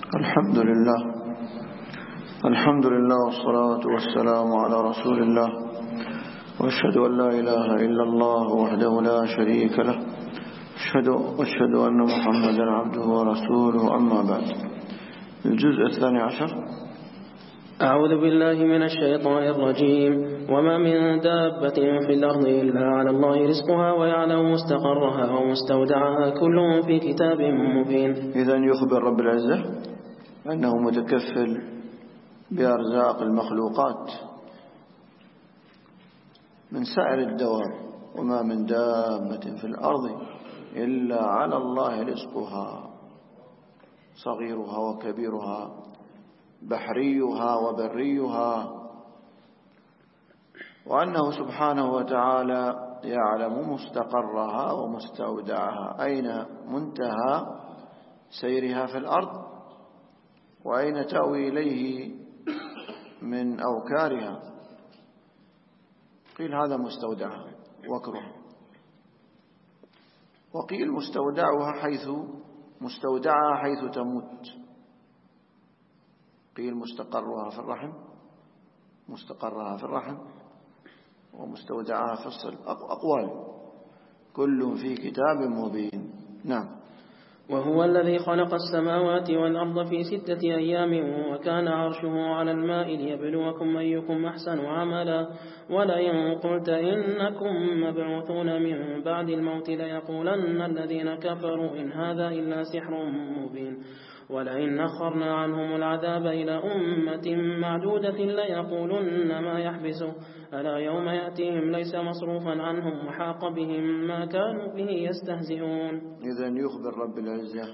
الحمد لله والصلاة والسلام على رسول الله، وأشهد أن لا إله إلا الله وحده لا شريك له، وأشهد أن محمدا عبده ورسوله. أما بعد، الجزء 12. أعوذ بالله من الشيطان الرجيم. وما من دابة في الأرض إلا على الله رزقها ويعلم مستقرها ومستودعها كل في كتاب مبين. إذن يخبر رب العزة أنه متكفل بأرزاق المخلوقات من سائر الدواب. وما من دابة في الأرض إلا على الله رزقها، صغيرها وكبيرها، بحريها وبريها، وأنه سبحانه وتعالى يعلم مستقرها ومستودعها، أين منتهى سيرها في الأرض وأين تأوي إليه من أوكارها. قيل هذا مستودعها وكرها، وقيل مستودعها حيث تموت. قيل مستقرها في الرحم ومستودعها في الصلب. أقوال كل في كتاب مبين. نعم. وهو الذي خلق السماوات والأرض في 6 أيام وكان عرشه على الماء ليبلوكم أيكم أحسن عملا. ولئن قلت إنكم مبعوثون من بعد الموت ليقولن الذين كفروا إن هذا إلا سحر مبين. ولئن أخرنا عنهم العذاب إلى أمة معدودة ليقولن ما يحبسه ألا يوم يأتيهم ليس مصروفا عنهم وحاق بهم ما كانوا به يستهزئون. إذن يخبر رب العزة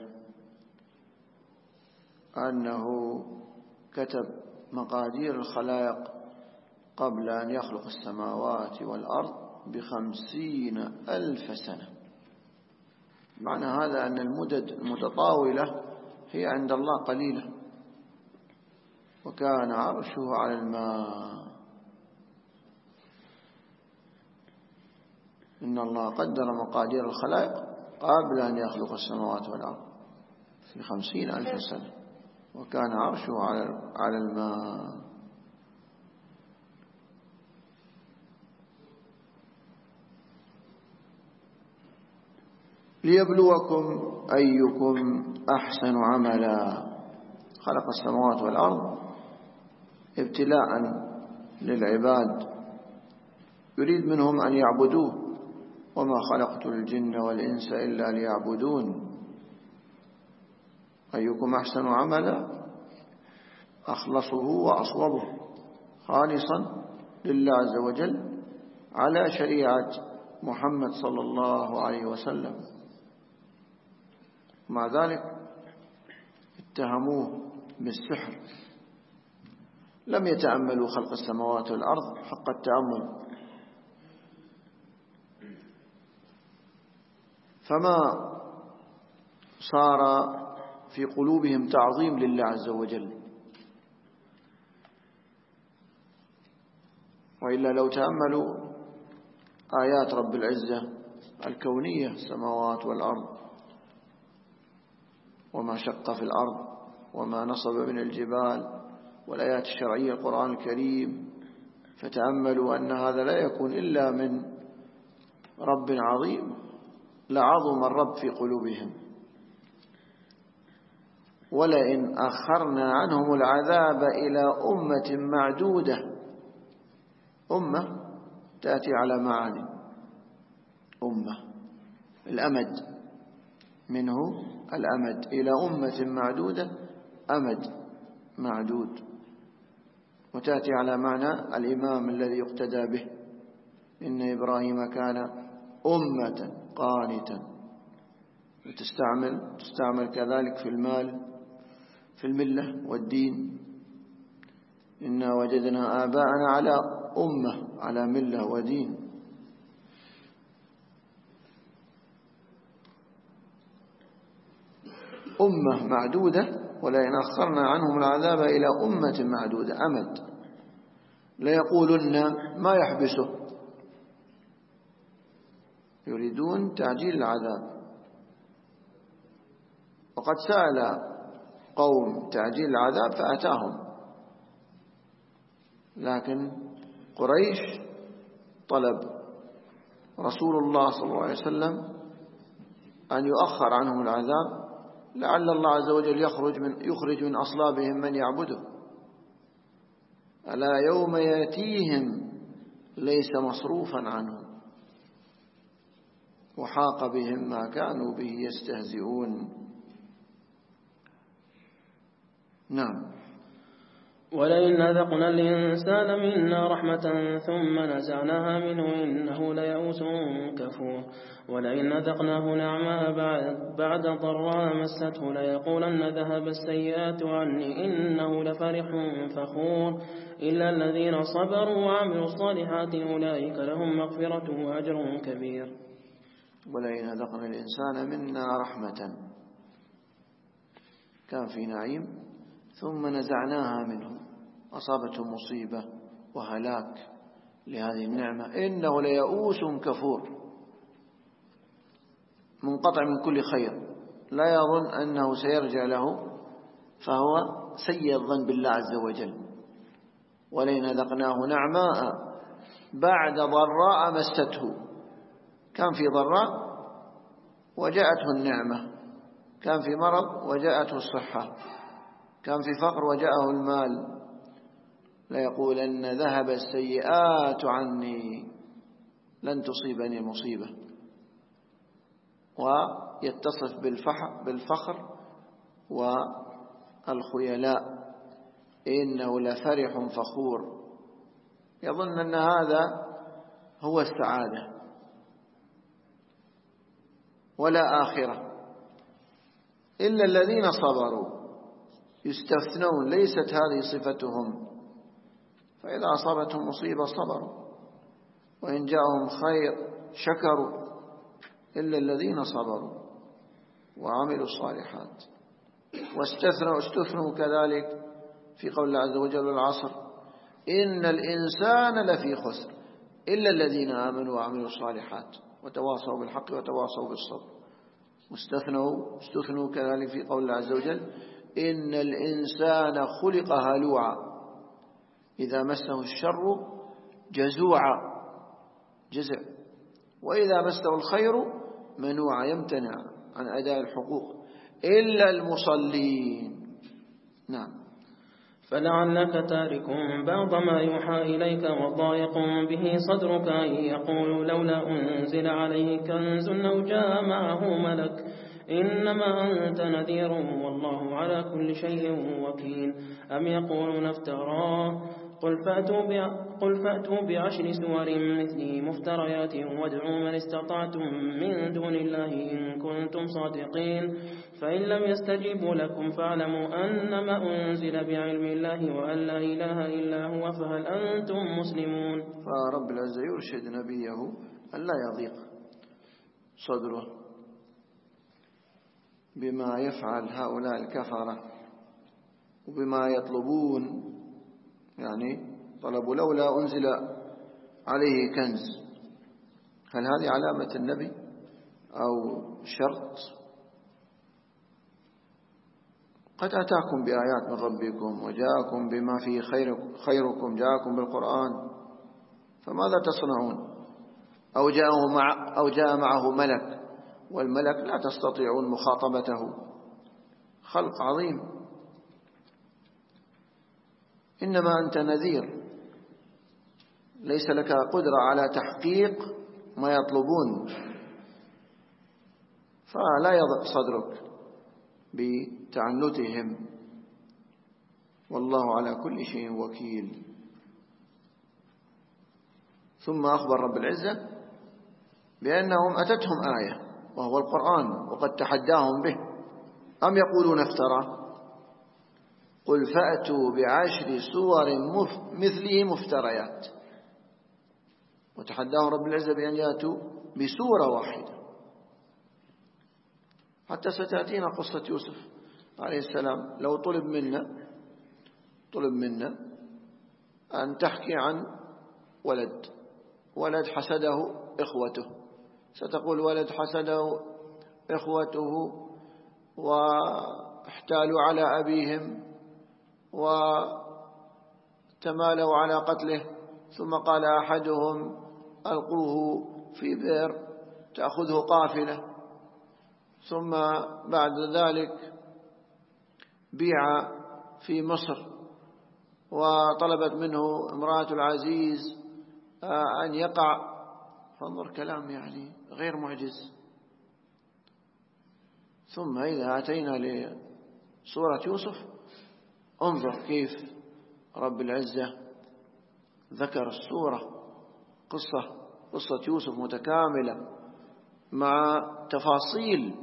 أنه كتب مقادير الخلائق قبل أن يخلق السماوات والأرض ب50,000 سنة. معنى هذا أن المدد المتطاولة هي عند الله قليلة. وكان عرشه على الماء. إن الله قدر مقادير الخلائق قبل أن يخلق السماوات والأرض في 50,000 سنة، وكان عرشه على الماء. ليبلوكم أيكم أحسن عملا. خلق السماوات والأرض ابتلاء للعباد، يريد منهم أن يعبدوه. وما خلقت الجن والإنس إلا ليعبدون. أيكم أحسن عملا، أخلصه وأصوبه، خالصا لله عز وجل على شريعة محمد صلى الله عليه وسلم. مع ذلك اتهموه بالسحر، لم يتأملوا خلق السماوات والأرض حق التأمل. فما صار في قلوبهم تعظيم لله عز وجل. وإلا لو تأملوا آيات رب العزة الكونية، السماوات والأرض وما شق في الأرض وما نصب من الجبال، والآيات الشرعية القرآن الكريم، فتأملوا أن هذا لا يكون إلا من رب عظيم، لعظم الرب في قلوبهم. ولئن أخرنا عنهم العذاب إلى أمة معدودة. أمة تأتي على معاني. أمة الأمد منه، الأمد إلى أمة معدودة، أمد معدود. وتأتي على معنى الإمام الذي يقتدى به. إن إبراهيم كان أمة قانتا. تستعمل كذلك في المال، في الملة والدين. إنا وجدنا آباءنا على أمة، على ملة ودين. أمة معدودة. ولئن أخرنا عنهم العذاب إلى أمة معدودة، أمد، ليقولن ما يحبسه. يريدون تعجيل العذاب. وقد سأل قوم تعجيل العذاب فأتاهم، لكن قريش طلب رسول الله صلى الله عليه وسلم أن يؤخر عنهم العذاب لعل الله عز وجل يخرج من أصلابهم من يعبده. ألا يوم يأتيهم ليس مصروفا عنهم وحاق بهم ما كانوا به يستهزئون. نعم. ولئن أذقنا الإنسان منا رحمة ثم نزعناها منه إنه ليئوس كفور. ولئن أذقناه نعماء بعد ضراء مسته ليقولن ذهب السيئات عني إنه لفرح فخور. إلا الذين صبروا وعملوا الصالحات أولئك لهم مغفرة وأجر كبير. ولئن أذقنا الإنسان منا رحمة، كان في نعيم ثم نزعناها منه، أصابته مصيبة وهلاك لهذه النعمة، إنه ليئوس كفور، منقطع من كل خير، لا يظن أنه سيرجع له، فهو سيء الظن بالله عز وجل. ولئن أذقناه نعماء بعد ضراء مسته، كان في ضراء وجاءته النعمة، كان في مرض وجاءته الصحة، كان في فقر وجاءه المال، ليقولن ذهب السيئات عني لن تصيبني مصيبة، ويتصف بالفخر والخيلاء، إنه لفرح فخور، يظن أن هذا هو السعادة ولا آخرة. إلا الذين صبروا يستثنون، ليست هذه صفتهم، فإذا أصابتهم مصيبة صبروا، وإن جاءهم خير شكروا. إلا الذين صبروا وعملوا الصالحات. واستثنوا كذلك في قول الله عز وجل والعصر إن الإنسان لفي خسر إلا الذين آمنوا وعملوا الصالحات وتواصوا بالحق وتواصوا بالصبر. استثنوا كذلك في قول الله عز وجل إن الإنسان خلق هلوعا إذا مسه الشر جزوعا، جزع، وإذا مسه الخير منوعا، يمتنع عن أداء الحقوق، إلا المصلين. نعم. فلعلك تارك بعض ما يوحى إليك وضايق به صدرك أن يقولوا لولا أنزل عليه كنز أو جاء معه ملك إنما أنت نذير والله على كل شيء وكيل. أم يقولون افتراه قل فأتوا بعشر سور مثله مفتريات وادعوا من استطعتم من دون الله إن كنتم صادقين. فإن لم يستجيبوا لكم فاعلموا أنما أنزل بعلم الله وأن لا إله إلا هو فهل أنتم مسلمون. فرب العزة يرشد نبيه أن لا يضيق صدره بما يفعل هؤلاء الكفرة وبما يطلبون، يعني طلبوا لولا أنزل عليه كنز. هل هذه علامة النبي أو شرط؟ قد أتاكم بآيات من ربكم وجاءكم بما فيه خيركم، جاءكم بالقرآن، فماذا تصنعون؟ أو جاء معه ملك، والملك لا تستطيعون مخاطبته، خلق عظيم. إنما أنت نذير، ليس لك قدرة على تحقيق ما يطلبون، فلا يضق صدرك بتعنتهم، والله على كل شيء وكيل. ثم أخبر رب العزة بأنهم أتتهم آية وهو القرآن وقد تحداهم به. أم يقولون افترى؟ قل فأتوا بعشر سور مثله مفتريات، وتحداهم رب العزة بأن يأتوا بسورة واحدة. حتى ستأتينا قصة يوسف عليه السلام، لو طلب منا أن تحكي عن ولد حسده إخوته، ستقول ولد حسده إخوته وحسده احتالوا على أبيهم وتمالوا على قتله، ثم قال أحدهم ألقوه في بئر تأخذه قافلة، ثم بعد ذلك بيع في مصر، وطلبت منه امرأة العزيز أن يقع. فانظر كلام يعني غير معجز. ثم إذا أتينا لسورة يوسف انظر كيف رب العزة ذكر السورة قصة يوسف متكاملة مع تفاصيل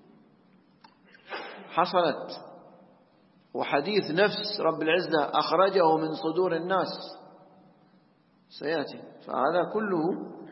حصلت، وحديث نفس رب العزة أخرجه من صدور الناس سيأتي. فهذا كله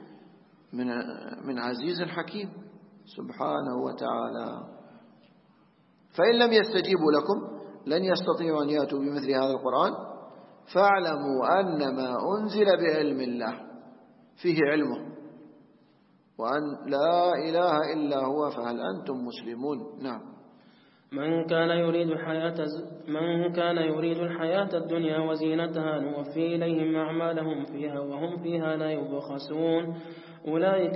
من عزيز حكيم سبحانه وتعالى. فإن لم يستجيبوا لكم لن يستطيعوا أن يأتوا بمثل هذا القرآن فاعلموا أنما أنزل بعلم الله فيه علمه، وأن لا إله إلا هو فهل أنتم مسلمون. نعم. من كان يريد الحياة الدنيا وزينتها نوفي إليهم أعمالهم فيها وهم فيها لا يبخسون. أولئك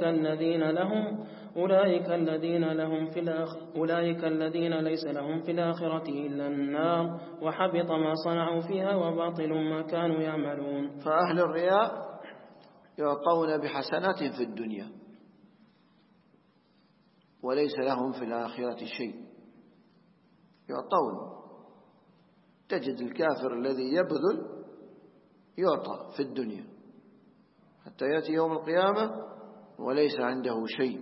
الذين ليس لهم في الآخرة إلا النار وحبط ما صنعوا فيها وباطل ما كانوا يعملون. فأهل الرياء يعطون بحسنات في الدنيا وليس لهم في الآخرة شيء. يعطون، تجد الكافر الذي يبذل يعطى في الدنيا حتى يأتي يوم القيامة وليس عنده شيء.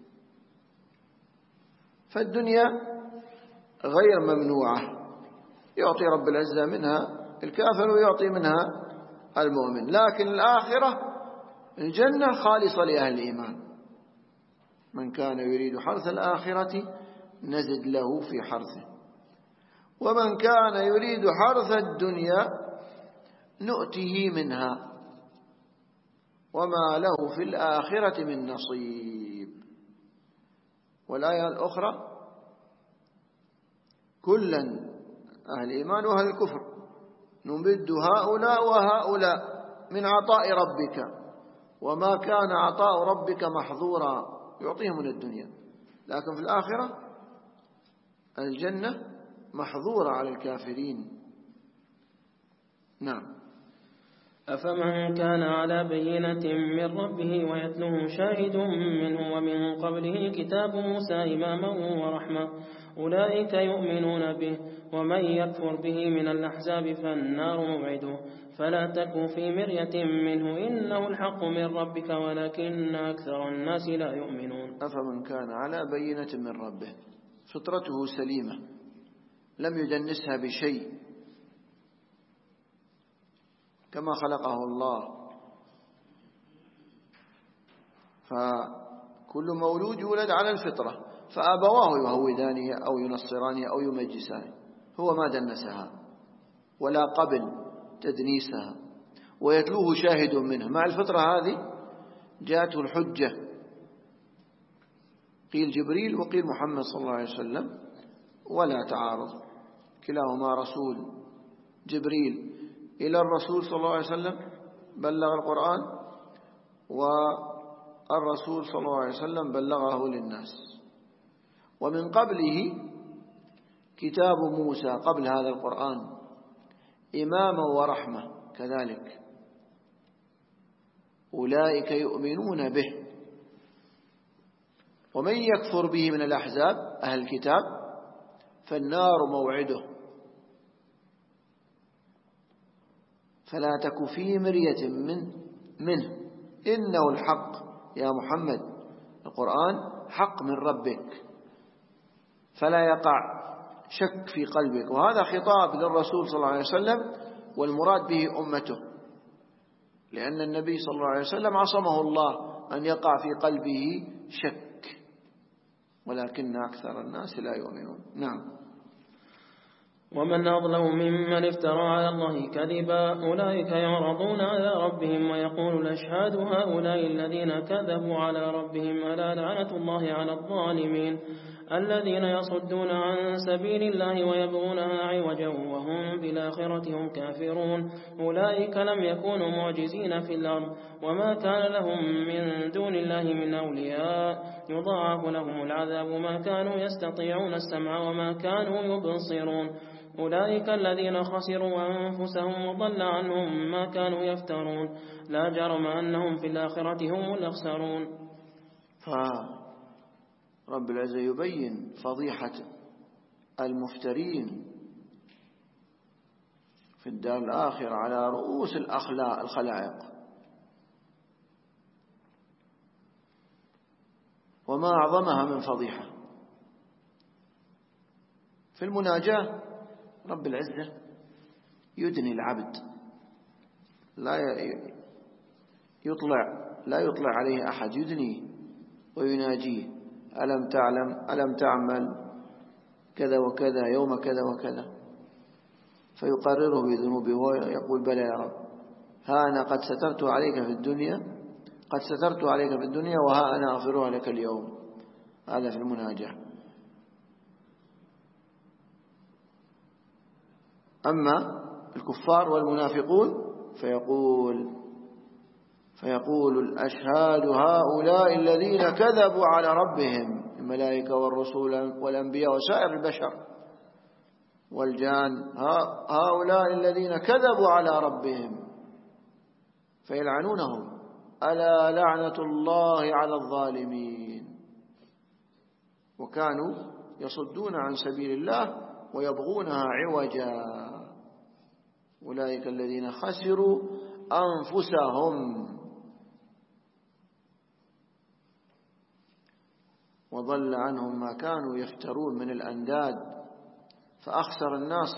فالدنيا غير ممنوعة، يعطي رب العزة منها الكافر ويعطي منها المؤمن. لكن الآخرة الجنة خالصة لأهل الإيمان. من كان يريد حرث الآخرة نزد له في حرثه، ومن كان يريد حرث الدنيا نؤته منها وما له في الآخرة من نصيب. والآية الأخرى كلا أهل الإيمان وأهل الكفر نمد هؤلاء وهؤلاء من عطاء ربك وما كان عطاء ربك محظورا. يعطيهم من الدنيا، لكن في الآخرة الجنة محظورة على الكافرين. نعم. أفمن كان على بينة من ربه ويتلوه شاهد منه ومن قبله كتاب موسى إماما ورحمة أولئك يؤمنون به، ومن يكفر به من الأحزاب فالنار موعده فلا تك في مرية منه إنه الحق من ربك ولكن أكثر الناس لا يؤمنون. أفمن كان على بينة من ربه فطرته سليمة لم يدنسها بشيء كما خلقه الله، فكل مولود يولد على الفطرة، فأبواه يهودانه أو ينصرانه أو يمجسانه، هو ما دنسها ولا قبل تدنيسها. ويتلوه شاهد منه، مع الفطرة هذه جاءته الحجة، قيل جبريل وقيل محمد صلى الله عليه وسلم ولا تعارض، كلاهما رسول. جبريل إلى الرسول صلى الله عليه وسلم بلغ القرآن، والرسول صلى الله عليه وسلم بلغه للناس. ومن قبله كتاب موسى قبل هذا القرآن إماما ورحمة كذلك، أولئك يؤمنون به. ومن يكفر به من الأحزاب أهل الكتاب فالنار موعده فلا تك في مرية منه إنه الحق. يا محمد القرآن حق من ربك فلا يقع شك في قلبك. وهذا خطاب للرسول صلى الله عليه وسلم، والمراد به أمته، لأن النبي صلى الله عليه وسلم عصمه الله أن يقع في قلبه شك، ولكن أكثر الناس لا يؤمنون. نعم. ومن أظلم ممن افترى على الله كذبا أولئك يعرضون على ربهم ويقول الأشهاد هؤلاء الذين كذبوا على ربهم ألا لعنة الله على الظالمين الذين يصدون عن سبيل الله ويبغونها عوجا وهم بالآخرة هم كافرون أولئك لم يكونوا معجزين في الأرض وما كان لهم من دون الله من أولياء يضاعف لهم العذاب ما كانوا يستطيعون السمع وما كانوا يبصرون أولئك الذين خسروا أنفسهم وضل عنهم ما كانوا يفترون لا جرم أنهم في الآخرة هم الأخسرون. فرب العزة يبين فضيحة المفترين في الدار الآخرة على رؤوس الخلائق، وما أعظمها من فضيحة. في المناجاة رب العزة يدني العبد، لا يطلع عليه أحد، يدنيه ويناجيه: ألم تعلم، ألم تعمل كذا وكذا يوم كذا وكذا، فيقرره بذنوبه ويقول: بلى يا رب، ها أنا قد سترت عليك في الدنيا وها أنا أغفرها لك اليوم. هذا في المناجاة. أما الكفار والمنافقون فيقول الأشهاد هؤلاء الذين كذبوا على ربهم، الملائكة والرسول والأنبياء وسائر البشر والجان، هؤلاء الذين كذبوا على ربهم، فيلعنونهم: ألا لعنة الله على الظالمين. وكانوا يصدون عن سبيل الله ويبغونها عوجا. أولئك الذين خسروا أنفسهم وضل عنهم ما كانوا يفترون من الأنداد. فأخسر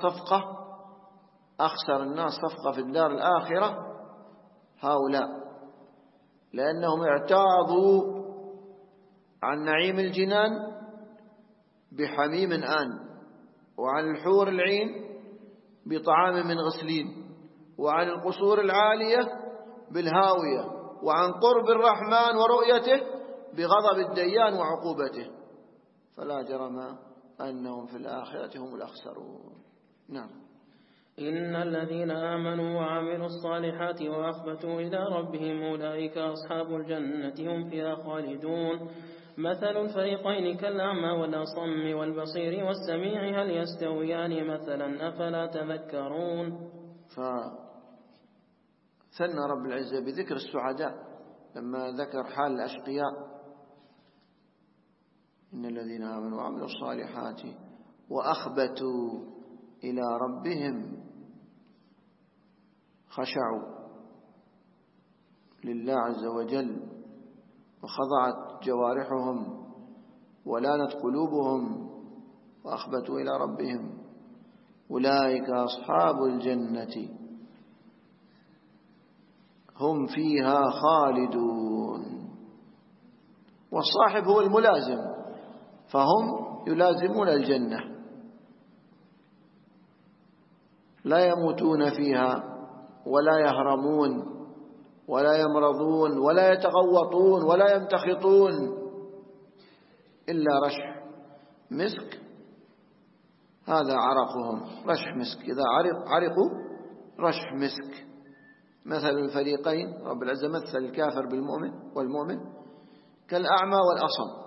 الناس صفقة في الدار الآخرة هؤلاء، لأنهم اعتاضوا عن نعيم الجنان بحميم آن، وعن الحور العين بطعام من غسلين، وعن القصور العالية بالهاوية، وعن قرب الرحمن ورؤيته بغضب الديان وعقوبته، فلا جرم أنهم في الآخرة هم الأخسرون. نعم. إن الذين آمنوا وعملوا الصالحات وأخبتوا إلى ربهم أولئك أصحاب الجنة هم فيها خالدون. مثل الفريقين كالأعمى والأصم والبصير والسميع هل يستويان مثلا أفلا تذكرون. فثنى رب العزة بذكر السعداء لما ذكر حال الأشقياء: إن الذين آمنوا وعملوا الصالحات وأخبتوا إلى ربهم، خشعوا لله عز وجل وخضعت جوارحهم ولانت قلوبهم وأخبتوا إلى ربهم، أولئك أصحاب الجنة هم فيها خالدون. والصاحب هو الملازم، فهم يلازمون الجنة، لا يموتون فيها ولا يهرمون ولا يمرضون ولا يتغوطون ولا يمتخطون إلا رشح مسك، هذا عرقهم، رشح مسك. إذا عرقوا رشح مسك. مثل الفريقين، رب العزة مثل الكافر والمؤمن كالأعمى والأصم.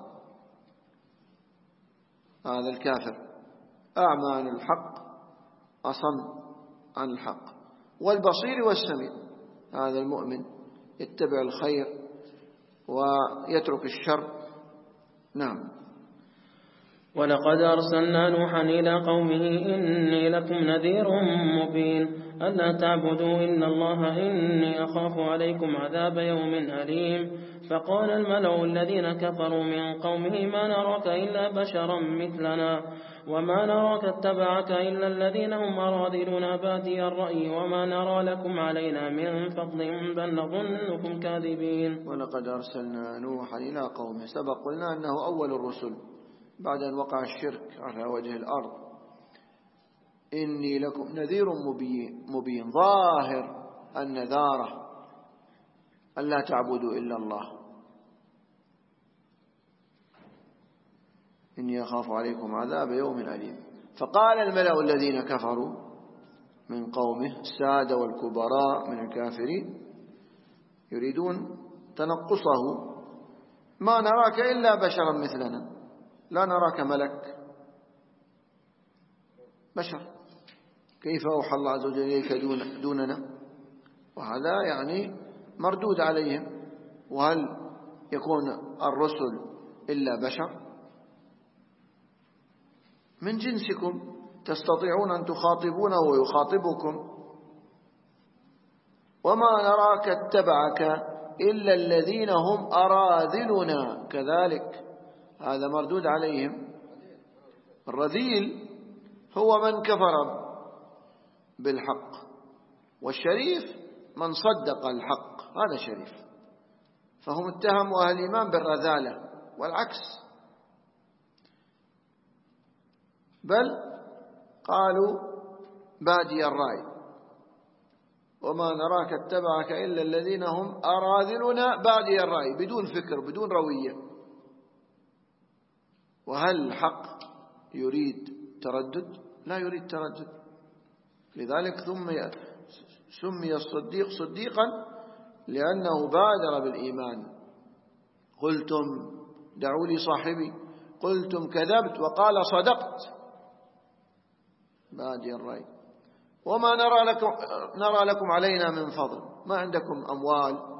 هذا الكافر أعمى عن الحق، أصم عن الحق. والبصير والسميع، هذا المؤمن يتبع الخير ويترك الشر. نعم. ولقد أرسلنا نوحا إلى قومه إني لكم نذير مبين ألا تعبدوا إلا الله إني أخاف عليكم عذاب يوم أليم. فقال الملأ الذين كفروا من قومه ما نراك إلا بشرا مثلنا وما نراك اتبعك إلا الذين هم أراذلنا بادي الرأي وما نرى لكم علينا من فضل بل نظنكم كاذبين. ولقد أرسلنا نوحا إلى قومه، سبق قلنا أنه أول الرسل بعد أن وقع الشرك على وجه الأرض، إني لكم نذير مبين ظاهر النذارة ألا تعبدوا إلا الله إني أخاف عليكم عذاب يوم أليم. فقال الملأ الذين كفروا من قومه السادة والكبراء من الكافرين يريدون تنقصه: ما نراك إلا بشرا مثلنا، لا نراك ملك، بشر، كيف أوحى الله عز وجل إليك دوننا؟ وهذا يعني مردود عليهم. وهل يكون الرسل إلا بشر من جنسكم تستطيعون أن تخاطبونه ويخاطبكم؟ وما نراك اتبعك إلا الذين هم أراذلنا كذلك. هذا مردود عليهم. الرذيل هو من كفر بالحق، والشريف من صدق الحق، هذا شريف. فهم اتهموا أهل الإيمان بالرذالة والعكس، بل قالوا بادي الرأي: وما نراك اتبعك إلا الذين هم أراذلنا بادي الرأي، بدون فكر بدون روية. وهل الحق يريد تردد؟ لا يريد تردد. لذلك سمي الصديق صديقا لأنه بادر بالإيمان. قلتم دعوا لي صاحبي، قلتم كذبت وقال صدقت، بادي الرأي. وما نرى لكم علينا من فضل، ما عندكم أموال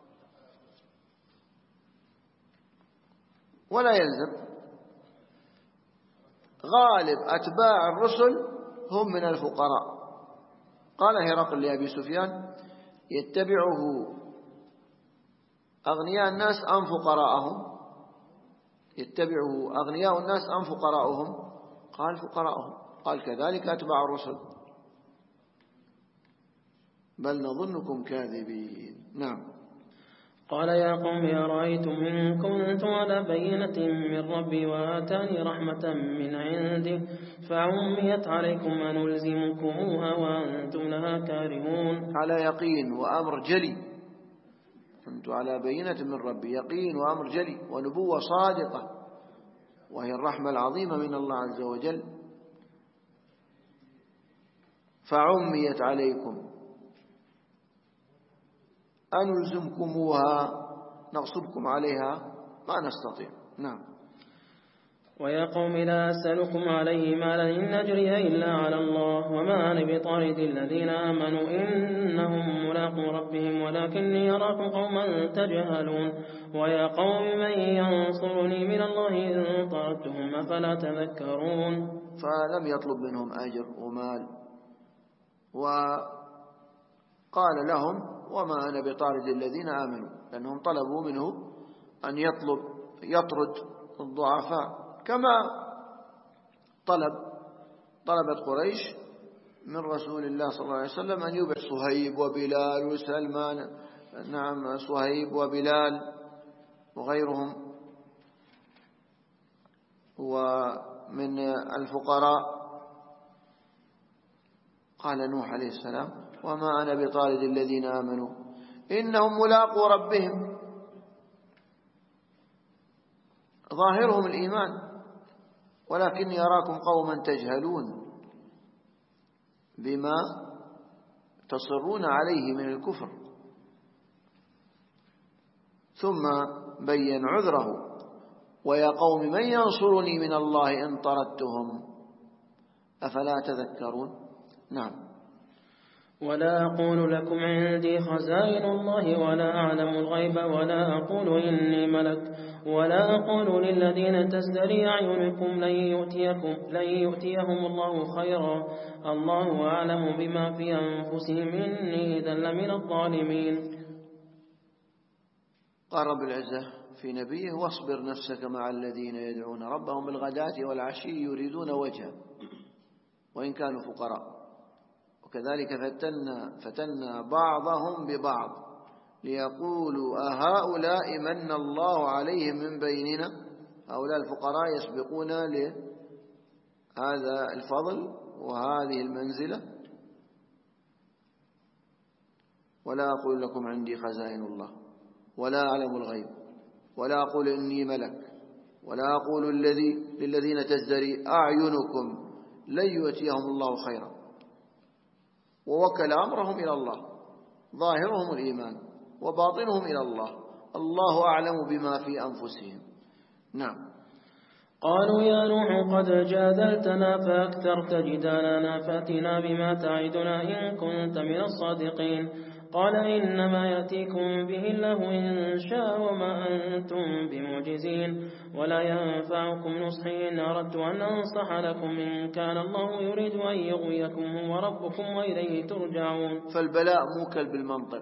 ولا يلزم. غالب أتباع الرسل هم من الفقراء. قال هرقل لأبي سفيان: يتبعه أغنياء الناس أم فقراءهم؟ يتبعه أغنياء الناس أم فقراءهم؟ قال فقراءهم. قال كذلك أتباع الرسل، بل نظنكم كاذبين. نعم. قال يا قوم أرأيتم إن كنت على بينة من ربي وآتاني رحمة من عنده فعميت عليكم أنلزمكموها وأنتم لها كارهون. على يقين وأمر جلي. كنت على بينة من ربي، يقين وأمر جلي ونبوة صادقة، وهي الرحمة العظيمة من الله عز وجل. فعميت عليكم أنلزمكموها، نغصبكم عليها، ما نستطيع. نعم. ويا قوم لا أسألكم عليه مالا إن أجري إلا على الله وما أنا بطارد الذين آمنوا إنهم ملاقو ربهم ولكني أراكم قوما تجهلون. ويا قوم من ينصرني من الله إن طردتهم أفلا تذكرون. فلم يطلب منهم أجر ومال، وقال لهم وما أنا بطارد الذين آمنوا، لأنهم طلبوا منه أن يطرد الضعفاء، كما طلبت قريش من رسول الله صلى الله عليه وسلم أن يبعث صهيب وبلال وسلمان، نعم، صهيب وبلال وغيرهم ومن الفقراء. قال نوح عليه السلام وما أنا بطارد الذين آمنوا إنهم ملاقو ربهم، ظاهرهم الإيمان، ولكني أراكم قوما تجهلون بما تصرون عليه من الكفر. ثم بين عذره: ويا قوم من ينصرني من الله إن طردتهم أفلا تذكرون. نعم. ولا أقول لكم عندي خزائن الله ولا أعلم الغيب ولا أقول إني ملك ولا أقول للذين تزدري أعينكم لن يؤتيهم الله خيرا الله أعلم بما في أنفسهم إني إذا لمن الظالمين. قال رب العزة في نبيه: واصبر نفسك مع الذين يدعون ربهم بالغداة والعشي يريدون وجهه وإن كانوا فقراء وكذلك فتنا بعضهم ببعض ليقولوا أهؤلاء من الله عليهم من بيننا. هؤلاء الفقراء يسبقون لهذا الفضل وهذه المنزلة، ولا أقول لكم عندي خزائن الله ولا أعلم الغيب ولا أقول إني ملك ولا أقول للذين تزدري أعينكم لن يؤتيهم الله خيرا، ووكل أمرهم إلى الله، ظاهرهم الإيمان وباطنهم إلى الله، الله أعلم بما في أنفسهم. نعم. قالوا يا نوح قد جادلتنا فأكثرت جدالنا فأتنا بما تعدنا إن كنت من الصادقين. قال إنما يأتيكم به الله إن شاء وما أنتم بمعجزين، ولا ينفعكم نصحي إن أردت أن أنصح لكم إن كان الله يريد أن يغويكم هو ربكم وإليه ترجعون. فالبلاء موكل بالمنطق،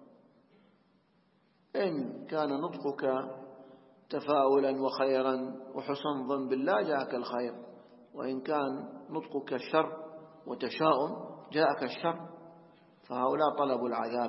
إن كان نطقك تفاؤلا وخيرا وحسن ظن بالله جاءك الخير، وإن كان نطقك شر وتشاؤم جاءك الشر، فهؤلاء طلبوا العذاب.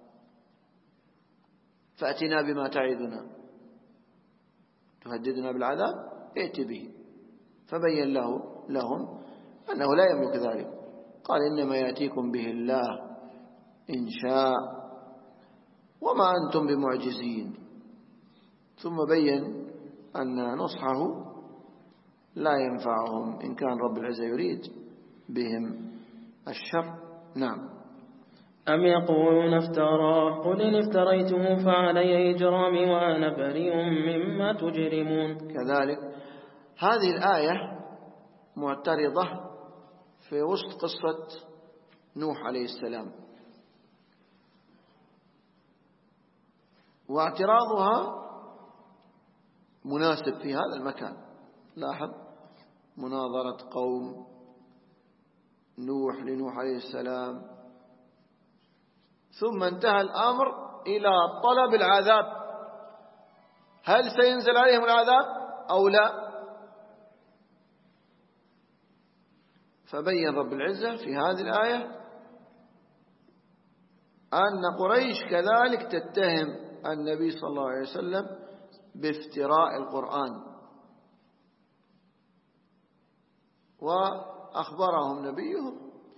فأتنا بما تعدنا، تهددنا بالعذاب، ائت به. فبين لهم أنه لا يملك ذلك. قال إنما يأتيكم به الله إن شاء وما أنتم بمعجزين. ثم بين أن نصحه لا ينفعهم إن كان رب العزة يريد بهم الشر. نعم. أم يقولون افتراه قل إن افتريته فعلي إجرامي وأنا بريء مما تجرمون. كذلك هذه الآية معترضة في وسط قصة نوح عليه السلام، واعتراضها مناسب في هذا المكان. لاحظ مناظرة قوم نوح لنوح عليه السلام، ثم انتهى الأمر إلى طلب العذاب، هل سينزل عليهم العذاب أو لا؟ فبين رب العزة في هذه الآية أن قريش كذلك تتهم النبي صلى الله عليه وسلم بافتراء القرآن، وأخبرهم نبيهم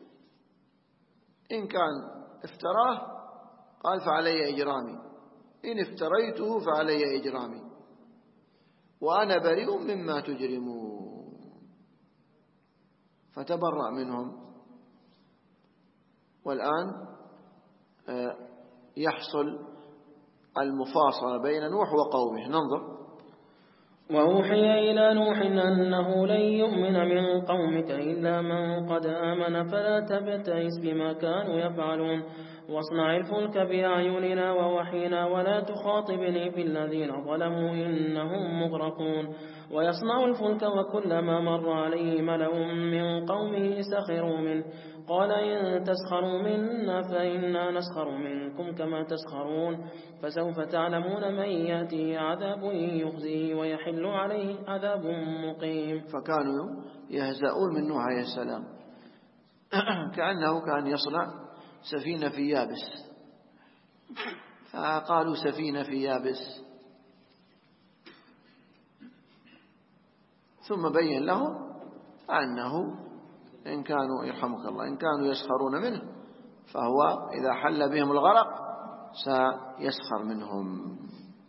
إن كان افتراه قال فعلي إجرامي، إن افتريته فعلي إجرامي وأنا بريء مما تجرمون. فتبرأ منهم. والآن يحصل المفاصلة بين نوح وقومه. ننظر. وأوحي إلى نوح أنه لن يؤمن من قومك إلا من قد آمن فلا تبتئس بما كانوا يفعلون واصنع الفلك بأعيننا ووحينا ولا تخاطبني في الذين ظلموا إنهم مغرقون. ويصنع الفلك وكلما مر عليه ملأ من قومه سخروا منه قال إن تسخروا منا فإنا نسخر منكم كما تسخرون فسوف تعلمون من يأتيه عذاب يخزيه ويحل عليه عذاب مقيم. فكانوا يهزؤون من نوح عليه السلام كأنه كان يصنع سفينة في يابس، فقالوا سفينة في يابس، ثم بين لهم أنه إن كانوا يرحمك الله إن كانوا يسخرون منه فهو إذا حل بهم الغرق سيسخر منهم.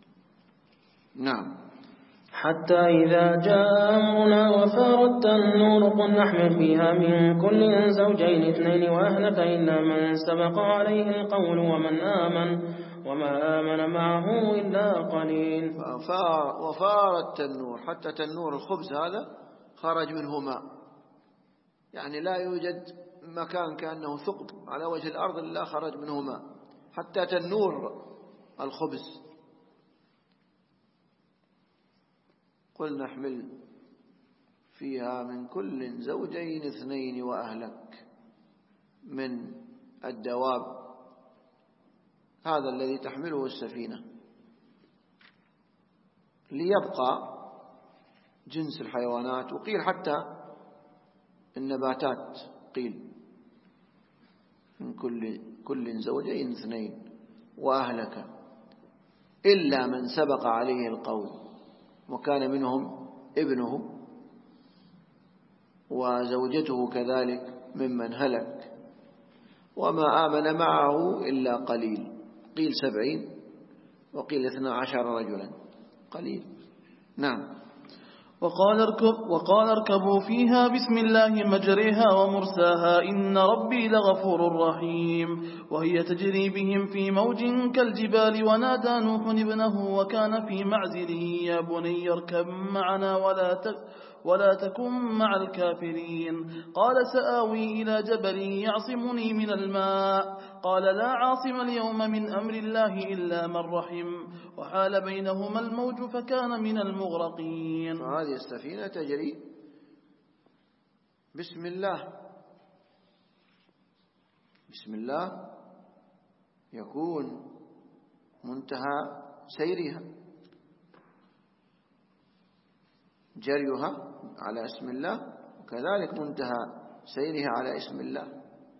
نعم. حتى إذا جاء أمرنا وفارت النور قل نحمل فيها من كل زوجين اثنين وأهلك إلا من سبق عليه القول وما آمن معه إلا قليل. وفار التنور، حتى تنور الخبز هذا خرج منه ماء، يعني لا يوجد مكان كأنه ثقب على وجه الأرض إلا خرج منه ماء، حتى تنور الخبز. قل نحمل فيها من كل زوجين اثنين وأهلك من الدواب، هذا الذي تحمله السفينة، ليبقى جنس الحيوانات، وقيل حتى النباتات، قيل من كل زوجين اثنين وأهلك إلا من سبق عليه القول وكان منهم ابنه وزوجته كذلك ممن هلك، وما آمن معه إلا قليل، قيل 70 وقيل 12 رجلا، قليل. نعم. وقال اركبوا فيها بسم الله مجريها ومرساها إن ربي لغفور رحيم. وهي تجري بهم في موج كالجبال ونادى نوح ابنه وكان في معزله يا بني اركب معنا ولا تكن مع الكافرين. قال سآوي إلى جبل يعصمني من الماء. قال لا عاصم اليوم من أمر الله إلا من رحم. وحال بينهما الموج فكان من المغرقين. فهذه السفينة تجري بسم الله، بسم الله يكون منتهى سيرها، جريها على اسم الله، وكذلك منتهى سيرها على اسم الله.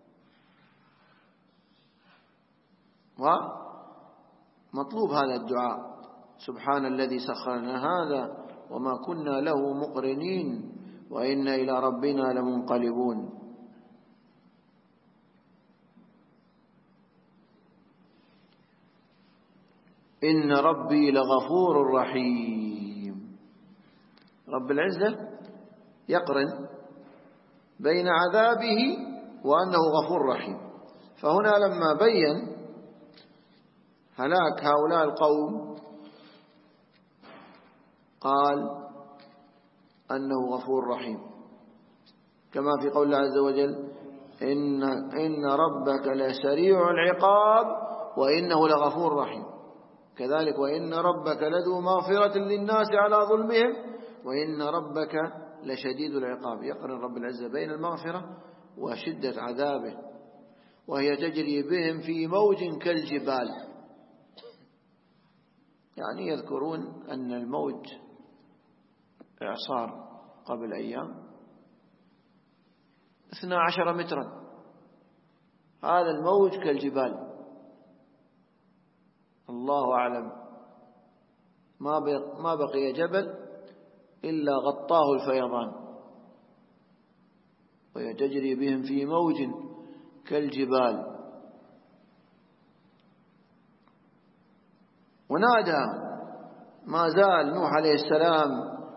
ومطلوب هذا الدعاء: سبحان الذي سخر لنا هذا وما كنا له مقرنين وإنا إلى ربنا لمنقلبون. إن ربي لغفور رحيم. رب العزة يقرن بين عذابه وأنه غفور رحيم. فهنا لما بين هلاك هؤلاء القوم قال أنه غفور رحيم، كما في قول الله عز وجل: إن ربك لسريع العقاب وإنه لغفور رحيم. كذلك: وإن ربك لذو مغفرة للناس على ظلمهم وإن ربك لشديد العقاب. يقرن رب العزة بين المغفرة وشدة عذابه. وهي تجري بهم في موج كالجبال، يعني يذكرون أن الموج إعصار قبل أيام 12 مترا، هذا الموج كالجبال. الله أعلم ما بقي جبل إلا غطاه الفيضان. وهي تجري بهم في موج كالجبال. ونادى، ما زال نوح عليه السلام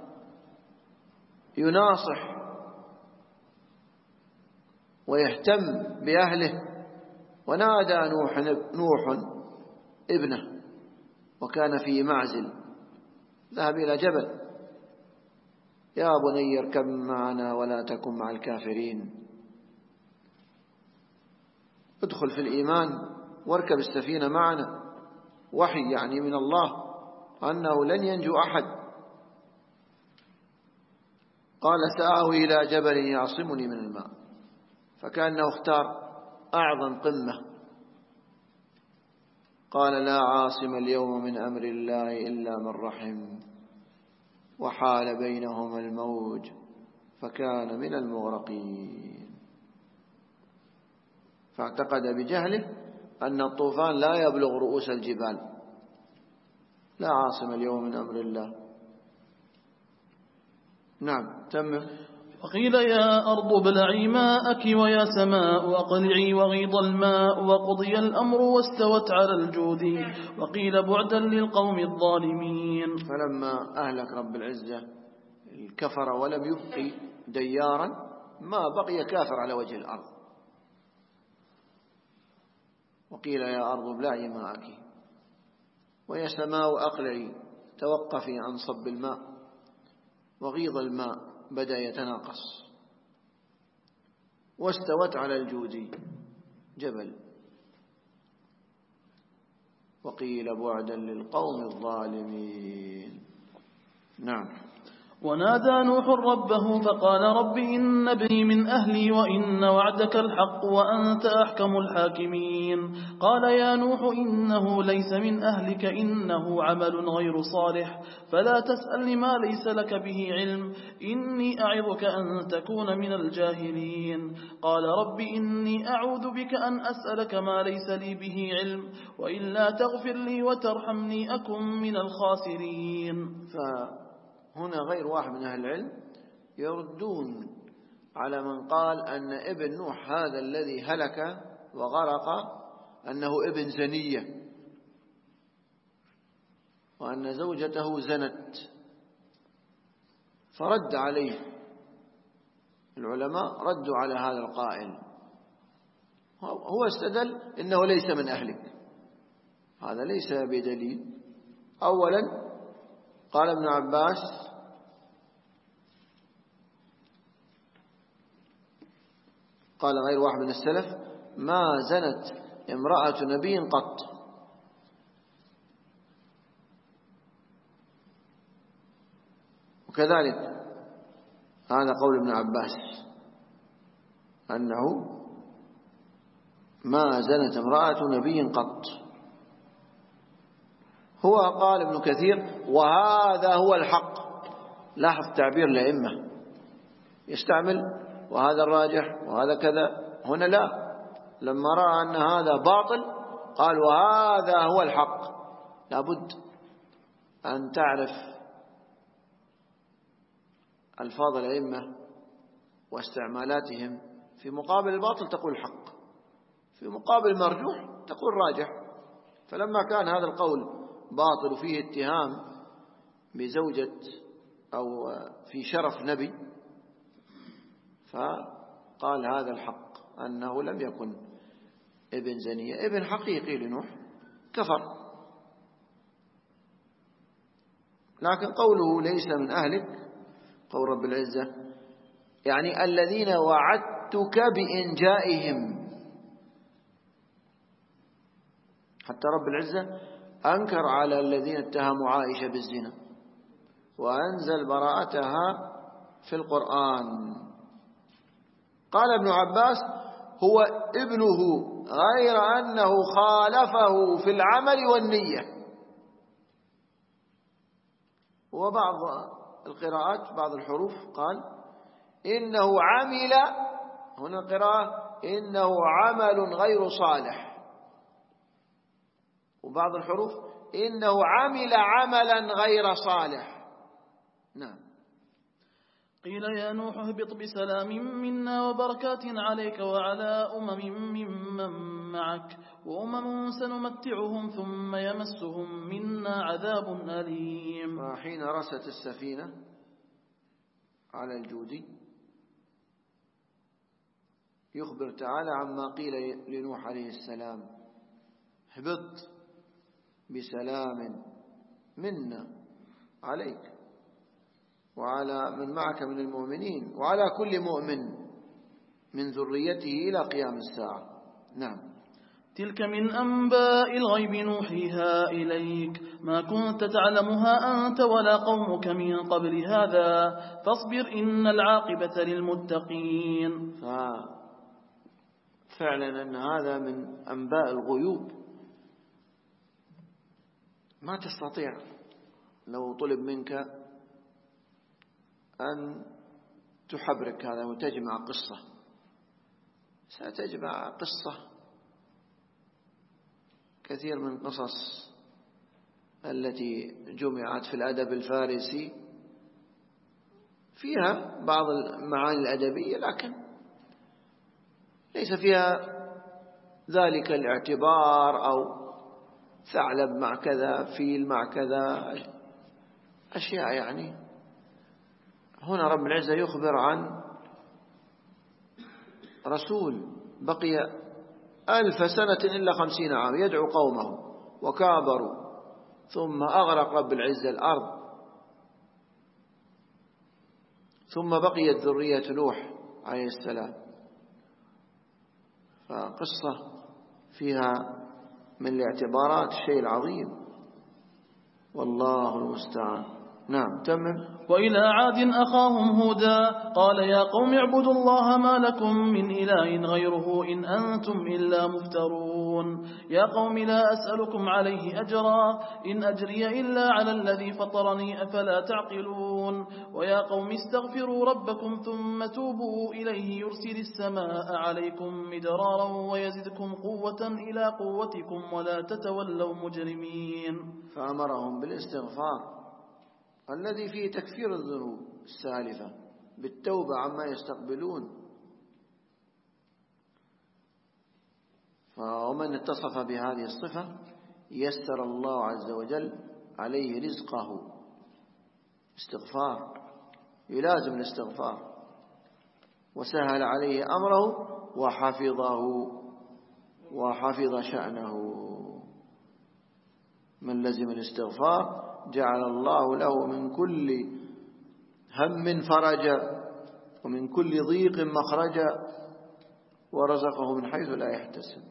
يناصح ويهتم بأهله. ونادى نوح ابنه وكان في معزل، ذهب إلى جبل: يا بني اركب معنا ولا تكن مع الكافرين، ادخل في الإيمان واركب السفينة معنا. وحي يعني من الله أنه لن ينجو أحد. قال سآوي إلى جبل يعصمني من الماء، فكأنه اختار أعظم قمة. قال لا عاصم اليوم من أمر الله إلا من رحم. وحال بينهما الموج فكان من المغرقين. فاعتقد بجهله أن الطوفان لا يبلغ رؤوس الجبال. لا عاصم اليوم من أمر الله. نعم، تمام. وقيل يا أرض ابلعي ماءك ويا سماء أقلعي وغيض الماء وقضي الأمر واستوت على الجود. وقيل بعدا للقوم الظالمين. فلما أهلك رب العزة الكفر ولم يبقي ديارا، ما بقي كافر على وجه الأرض. وقيل يا أرض ابلعي ماءك ويا سماء أقلعي، توقفي عن صب الماء. وغيض الماء بدأ يتناقص. واستوت على الجودي، جبل. وقيل بعدا للقوم الظالمين. نعم. ونادى نوح ربه فقال رب إن ابني من أهلي وإن وعدك الحق وأنت أحكم الحاكمين. قال يا نوح إنه ليس من أهلك إنه عمل غير صالح فلا تسألني ما ليس لك به علم إني أعظك أن تكون من الجاهلين. قال رب إني أعوذ بك أن أسألك ما ليس لي به علم وإلا تغفر لي وترحمني أكن من الخاسرين. هنا غير واحد من أهل العلم يردون على من قال أن ابن نوح هذا الذي هلك وغرق أنه ابن زنية، وأن زوجته زنت، فرد عليه العلماء، ردوا على هذا القائل. هو استدل إنه ليس من أهلك، هذا ليس بدليل. أولا قال ابن عباس قال غير واحد من السلف: ما زنت امرأة نبي قط. وكذلك هذا قول ابن عباس أنه ما زنت امرأة نبي قط. هو قال ابن كثير: وهذا هو الحق. لاحظ تعبير الأئمة، يستعمل وهذا الراجح وهذا كذا. هنا لا، لما رأى أن هذا باطل قال: وهذا هو الحق. لابد أن تعرف ألفاظ الأئمة واستعمالاتهم. في مقابل الباطل تقول الحق، في مقابل المرجوح تقول راجح. فلما كان هذا القول باطل وفيه اتهام بزوجة أو في شرف نبي، فقال هذا الحق، أنه لم يكن ابن زنية، ابن حقيقي لنوح، كفر. لكن قوله ليس من أهلك، قول رب العزة يعني الذين وعدتك بإنجائهم. حتى رب العزة أنكر على الذين اتهموا عائشة بالزنا وأنزل براءتها في القرآن. قال ابن عباس: هو ابنه غير أنه خالفه في العمل والنية. وبعض القراءات بعض الحروف قال إنه عمل، هنا القراءة إنه عمل غير صالح، وبعض الحروف إنه عمل عملا غير صالح. نعم. قيل يا نوح اهبط بسلام منا وبركات عليك وعلى ممن معك وأمم سنمتعهم ثم يمسهم منا عذاب أليم. وحين رست السفينة على الجودي يخبر تعالى عما قيل لنوح عليه السلام: اهبط بسلام منا عليك وعلى من معك من المؤمنين وعلى كل مؤمن من ذريته إلى قيام الساعة. نعم. تلك من أنباء الغيب نوحيها إليك ما كنت تعلمها أنت ولا قومك من قبل هذا فاصبر إن العاقبة للمتقين. فعلا أن هذا من أنباء الغيوب، ما تستطيع لو طلب منك أن تحبرك هذا وتجمع قصة، ستجمع قصة كثير من قصص التي جمعت في الأدب الفارسي فيها بعض المعاني الأدبية، لكن ليس فيها ذلك الاعتبار، أو ثعلب مع كذا، فيل مع كذا، أشياء يعني. هنا رب العزة يخبر عن رسول بقي 1000 سنة إلا 50 عام يدعو قومه وكابروا، ثم أغرق رب العزة الأرض، ثم بقيت ذرية نوح عليه السلام. فقصة فيها من الاعتبارات الشيء العظيم، والله المستعان. نعم. تمم. وإلى عاد أخاهم هودا قال يا قوم اعبدوا الله ما لكم من إله غيره إن أنتم إلا مفترون. يا قوم لا أسألكم عليه أجرا إن أجري إلا على الذي فطرني أفلا تعقلون. ويا قوم استغفروا ربكم ثم توبوا إليه يرسل السماء عليكم مدرارا ويزدكم قوة إلى قوتكم ولا تتولوا مجرمين. فأمرهم بالاستغفار الذي فيه تكفير الذنوب السالفة بالتوبة عما يستقبلون. ومن اتصف بهذه الصفة يسر الله عز وجل عليه رزقه. استغفار، يلازم الاستغفار، وسهل عليه أمره وحفظ شأنه. من لزم الاستغفار جعل الله له من كل هم فرجا ومن كل ضيق مخرجا ورزقه من حيث لا يحتسب.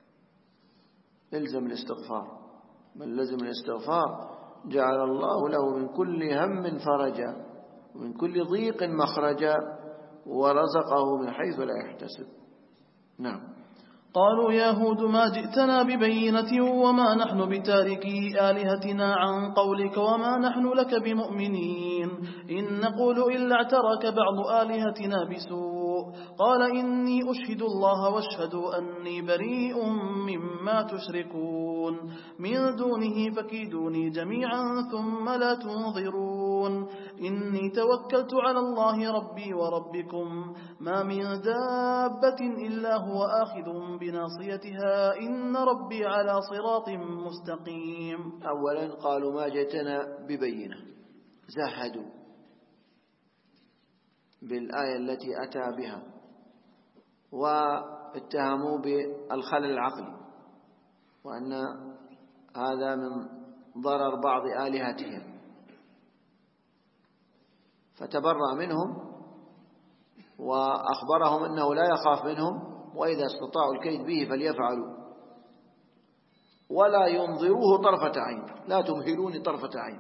الزم الاستغفار. من لزم الاستغفار جعل الله له من كل هم فرجا ومن كل ضيق مخرجا ورزقه من حيث لا يحتسب. نعم. قالوا يا هود ما جئتنا ببينة وما نحن بتاركي آلهتنا عن قولك وما نحن لك بمؤمنين إن نقول إلا اعترك بعض آلهتنا بسوء. قال إني أشهد الله واشهدوا أني بريء مما تشركون من دونه فكيدوني جميعا ثم لا تنظرون. إني توكلت على الله ربي وربكم ما من دابة إلا هو آخذ بناصيتها إن ربي على صراط مستقيم. أولا قالوا ما جئتنا ببينة، زهدوا بالآية التي أتى بها واتهموا بالخلل العقلي وأن هذا من ضرر بعض آلهتهم، فتبرأ منهم وأخبرهم أنه لا يخاف منهم، وإذا استطاعوا الكيد به فليفعلوا ولا ينظروه طرفة عين، لا تمهلوني طرفة عين،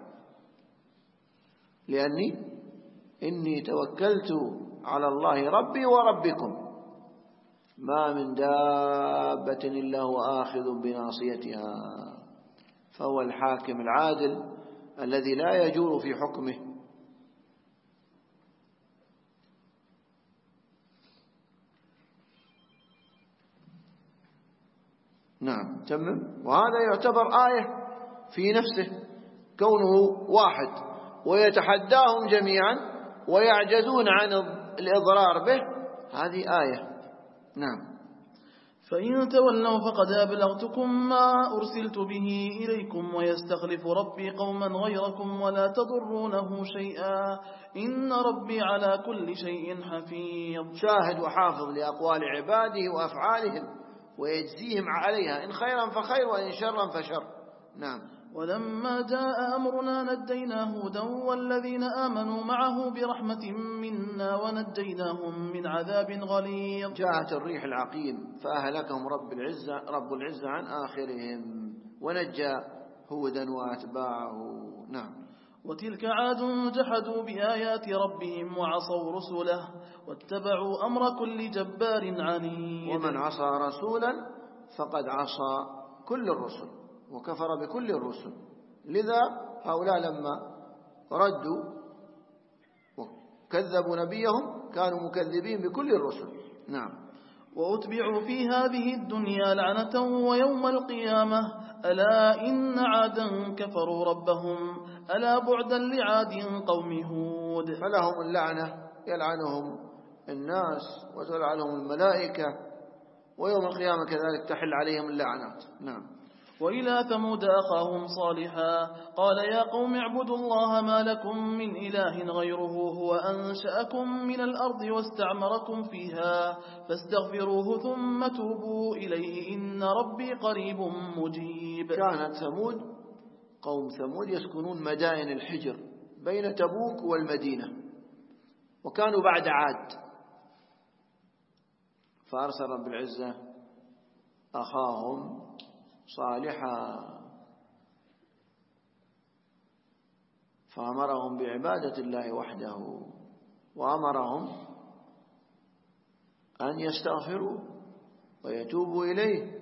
لأني إني توكلت على الله ربي وربكم ما من دابة إلا هو آخذ بناصيتها. فهو الحاكم العادل الذي لا يجور في حكمه. نعم تمام. وهذا يعتبر آية في نفسه، كونه واحد ويتحداهم جميعا ويعجزون عن الإضرار به، هذه آية. نعم. فإن تولوا فقد أبلغتكم ما أرسلت به إليكم ويستخلف ربي قوما غيركم ولا تضرونه شيئا إن ربي على كل شيء حفيظ. شاهد وحافظ لأقوال عباده وأفعالهم ويجزيهم عليها، إن خيرا فخير وإن شرا فشر. نعم. ولما جاء أمرنا نجينا هودا والذين آمنوا معه برحمة منا ونجيناهم من عذاب غليظ. جاءت الريح العقيم فأهلكهم رب العزة عن آخرهم ونجى هودا وأتباعه. نعم. وتلك عاد جحدوا بآيات ربهم وعصوا رسله واتبعوا أمر كل جبار عنيد. ومن عصى رسولا فقد عصى كل الرسل وكفر بكل الرسل. لذا هؤلاء لما ردوا وكذبوا نبيهم كانوا مكذبين بكل الرسل. نعم. وأتبعوا في هذه الدنيا لعنة ويوم القيامة ألا إن عادا كفروا ربهم ألا بعدا لعاد قوم هود. فلهم اللعنة، يلعنهم الناس وتلعنهم الملائكة، ويوم القيامة كذلك تحل عليهم اللعنات. نعم. وإلى ثمود أخاهم صالحا قال يا قوم اعبدوا الله ما لكم من إله غيره هو أنشأكم من الأرض واستعمركم فيها فاستغفروه ثم توبوا إليه إن ربي قريب مجيب. كانت ثمود، قوم ثمود يسكنون مدائن الحجر بين تبوك والمدينة، وكانوا بعد عاد، فأرسل رب العزة أخاهم صالحا فأمرهم بعبادة الله وحده وأمرهم أن يستغفروا ويتوبوا إليه.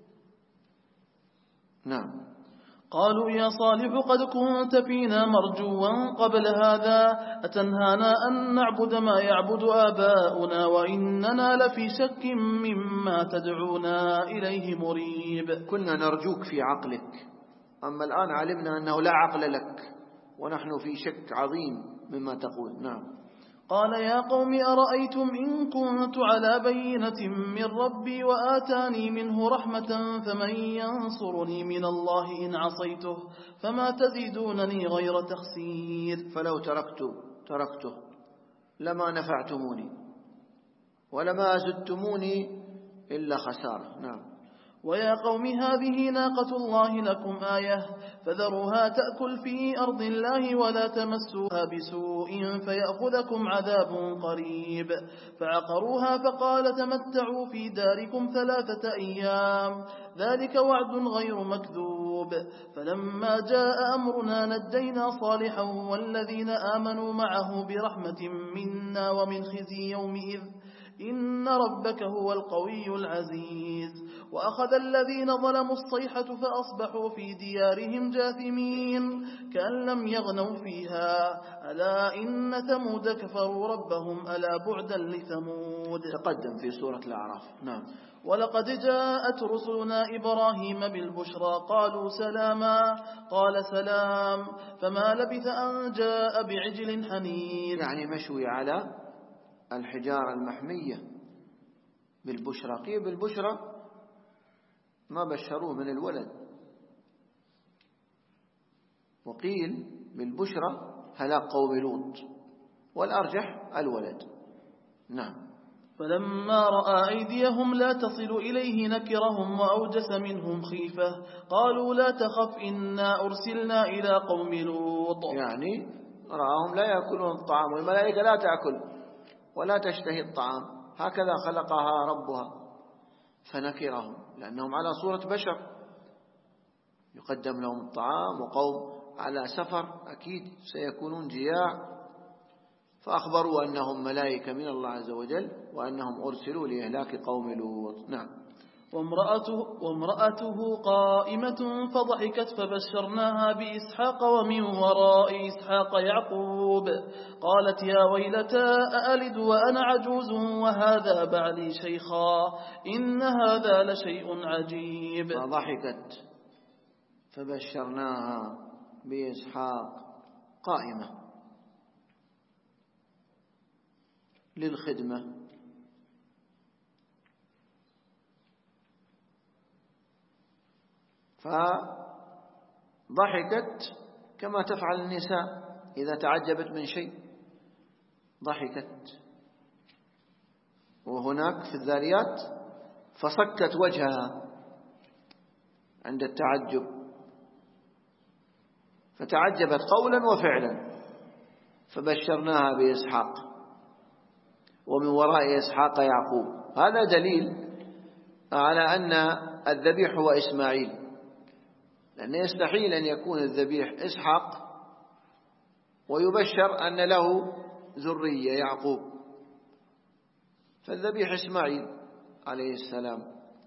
نعم. قالوا يا صالح قد كنت فينا مرجوا قبل هذا أتنهانا أن نعبد ما يعبد آباؤنا وإننا لفي شك مما تدعونا إليه مريب. كنا نرجوك في عقلك، أما الآن علمنا أنه لا عقل لك ونحن في شك عظيم مما تقول. نعم. قال يا قوم أرأيتم إن كنت على بينة من ربي وآتاني منه رحمة فمن ينصرني من الله إن عصيته فما تزيدونني غير تخسير. فلو تركته لما نفعتموني ولما زدتموني إلا خسارة. نعم. ويا قوم هذه ناقة الله لكم آية فذروها تأكل في أرض الله ولا تمسوها بسوء فيأخذكم عذاب قريب. فعقروها فقال تمتعوا في داركم 3 أيام ذلك وعد غير مكذوب. فلما جاء أمرنا نجينا صالحا والذين آمنوا معه برحمة منا ومن خزي يومئذ إن ربك هو القوي العزيز. وأخذ الذين ظلموا الصيحة فأصبحوا في ديارهم جاثمين كأن لم يغنوا فيها ألا إن ثمود كفروا ربهم ألا بعدا لثمود. تقدم في سورة الأعراف. نعم. ولقد جاءت رسلنا إبراهيم بالبشرى قالوا سلاما قال سلام فما لبث أن جاء بعجل حنيذ. يعني مشوي على الحجارة المحمية بالبشرى. قيل بالبشرى ما بشروه من الولد، وقيل بالبشرى هلاك قوم لوط، والأرجح الولد. نعم. فلما رأى أيديهم لا تصل إليه نكرهم وأوجس منهم خيفة قالوا لا تخف إنا أرسلنا إلى قوم لوط. يعني رأهم لا يأكلون الطعام والملائكة لا تأكل ولا تشتهي الطعام، هكذا خلقها ربها فنكرهم لأنهم على صورة بشر يقدم لهم الطعام، وقوم على سفر أكيد سيكونون جياع، فأخبروا أنهم ملائكة من الله عز وجل وأنهم أرسلوا لإهلاك قوم لوط. نعم. وامرأته قائمة فضحكت فبشرناها بإسحاق ومن وراء إسحاق يعقوب قالت يا ويلتى أألد وأنا عجوز وهذا بعلي شيخا إن هذا لشيء عجيب. فضحكت فبشرناها بإسحاق قائمة للخدمة، فضحكت كما تفعل النساء إذا تعجبت من شيء ضحكت. وهناك في الذاريات فصكت وجهها عند التعجب، فتعجبت قولا وفعلا. فبشرناها بإسحاق ومن وراء إسحاق يعقوب. هذا دليل على أن الذبيح هو إسماعيل، لأنه يستحيل أن يكون الذبيح إسحاق ويبشر أن له ذرية يعقوب، فالذبيح إسماعيل عليه السلام.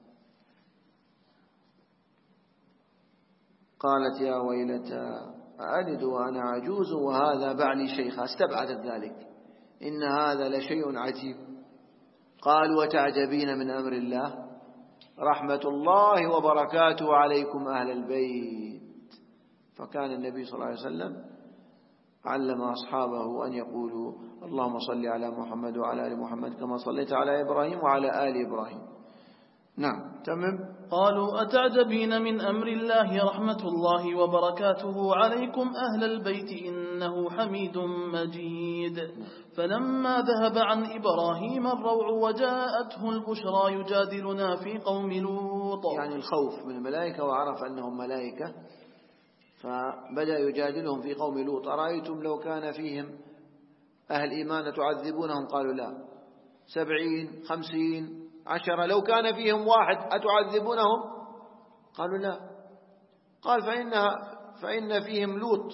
قالت يا ويلتى أألد وأنا عجوز وهذا بعلي شيخا، استبعدت ذلك، إن هذا لشيء عجيب. قال وتعجبين من أمر الله رحمة الله وبركاته عليكم أهل البيت. فكان النبي صلى الله عليه وسلم علم أصحابه أن يقولوا اللهم صل على محمد وعلى آل محمد كما صليت على إبراهيم وعلى آل إبراهيم. نعم. تمام. قالوا أتعجبين من أمر الله رحمة الله وبركاته عليكم أهل البيت إنه حميد مجيد. فلما ذهب عن إبراهيم الروع وجاءته البشرى يجادلنا في قوم لوط، يعني الخوف من الملائكة وعرف أنهم ملائكة، فبدأ يجادلهم في قوم لوط. أرأيتم لو كان فيهم أهل إيمان تعذبونهم؟ قالوا لا. 70 50 10 لو كان فيهم 1 أتعذبونهم؟ قالوا لا. قال فإن فيهم لوط،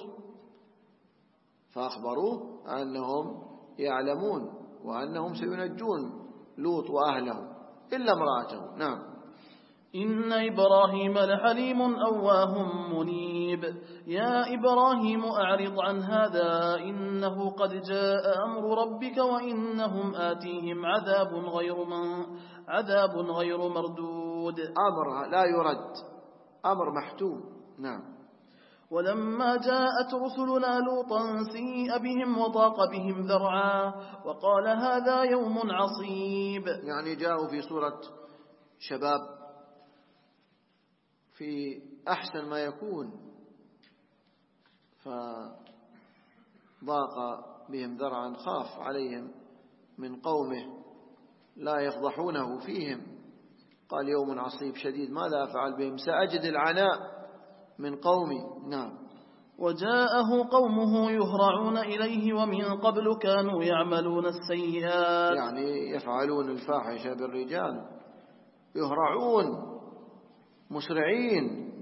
فأخبروه أنهم يعلمون وأنهم سينجون لوط وأهله إلا امرأته. نعم. إن إبراهيم لحليم أواه منيب. يا إبراهيم أعرض عن هذا إنه قد جاء أمر ربك وإنهم آتيهم عذاب غير مردود. أمر لا يرد، أمر محتوم. نعم. ولما جاءت رسلنا لوطا سيء بهم وضاق بهم ذرعا وقال هذا يوم عصيب. يعني جاءوا في صورة شباب في أحسن ما يكون، فضاق بهم ذرعا، خاف عليهم من قومه لا يفضحونه فيهم، قال يوم عصيب شديد، ماذا أفعل بهم؟ سأجد العناء من قومي. نعم. وجاءه قومه يهرعون إليه ومن قبل كانوا يعملون السيئات، يعني يفعلون الفاحشة بالرجال، يهرعون مسرعين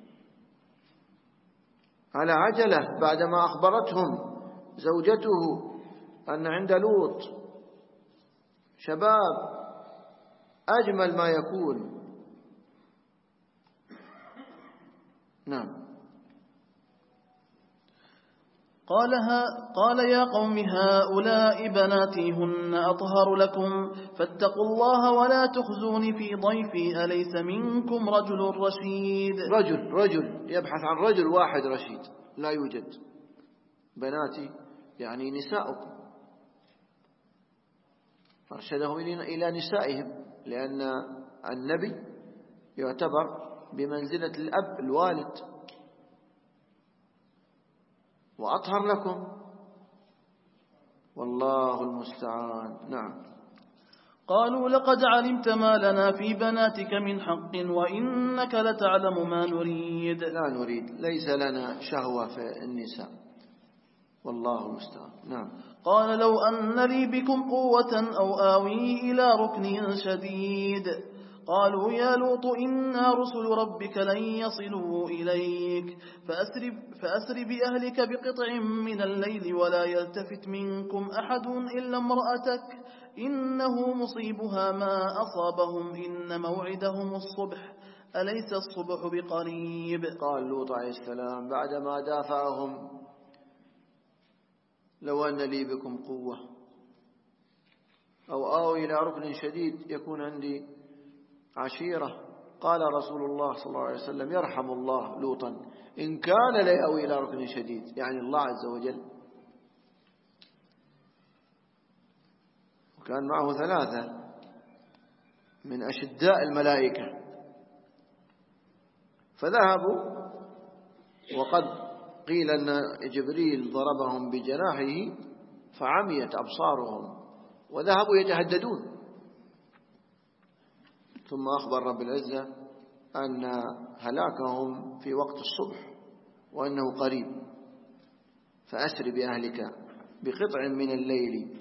على عجلة بعدما أخبرتهم زوجته أن عند لوط شباب أجمل ما يكون. نعم. قال يا قوم هؤلاء بناتي هن أطهر لكم فاتقوا الله ولا تخزوني في ضيفي أليس منكم رجل رشيد. رجل يبحث عن رجل واحد رشيد، لا يوجد. بناتي يعني نساؤكم، فارشدهم إلى نسائهم، لأن النبي يعتبر بمنزلة الأب الوالد. وأطهر لكم والله المستعان. نعم. قالوا لقد علمت ما لنا في بناتك من حق وإنك لتعلم ما نريد. لا نريد، ليس لنا شهوة في النساء، والله المستعان. نعم. قال لو أن لي بكم قوة أو آوي إلى ركن شديد. قالوا يا لوط إنا رسل ربك لن يصلوا إليك فأسر بأهلك بقطع من الليل ولا يلتفت منكم أحد إلا امرأتك إنه مصيبها ما أصابهم إن موعدهم الصبح أليس الصبح بقريب. قال لوط عليه السلام بعدما دافعهم لو أن لي بكم قوة أو آوي إلى ركن شديد يكون عندي عشيرة. قال رسول الله صلى الله عليه وسلم يرحم الله لوطا إن كان لا يأوي إلى ركن شديد، يعني الله عز وجل. وكان معه 3 من أشداء الملائكة، فذهبوا، وقد قيل أن جبريل ضربهم بجناحه فعميت أبصارهم وذهبوا يتهددون. ثم أخبر رب العزة أن هلاكهم في وقت الصبح وأنه قريب. فأسر بأهلك بقطع من الليل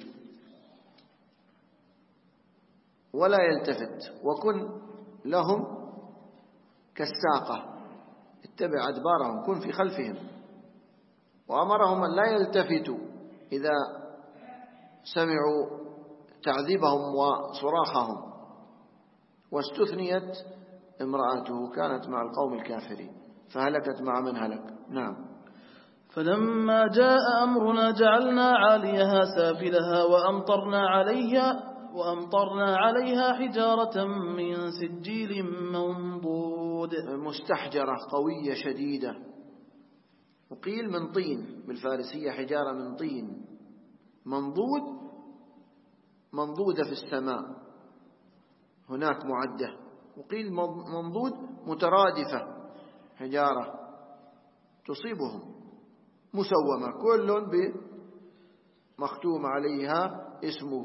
ولا يلتفت وكن لهم كالساقة، اتبع أدبارهم، كن في خلفهم. وأمرهم أن لا يلتفتوا إذا سمعوا تعذيبهم وصراخهم. واستثنيت امرأته كانت مع القوم الكافرين فهلكت مع من هلك. نعم. فلما جاء أمرنا جعلنا عاليها سافلها وأمطرنا عليها حجارة من سجيل منضود، مستحجرة قوية شديدة، وقيل من طين، بالفارسية حجارة من طين، منضودة في السماء هناك معدة، وقيل منضود مترادفة، حجارة تصيبهم مسومة كل مختوم عليها اسمه.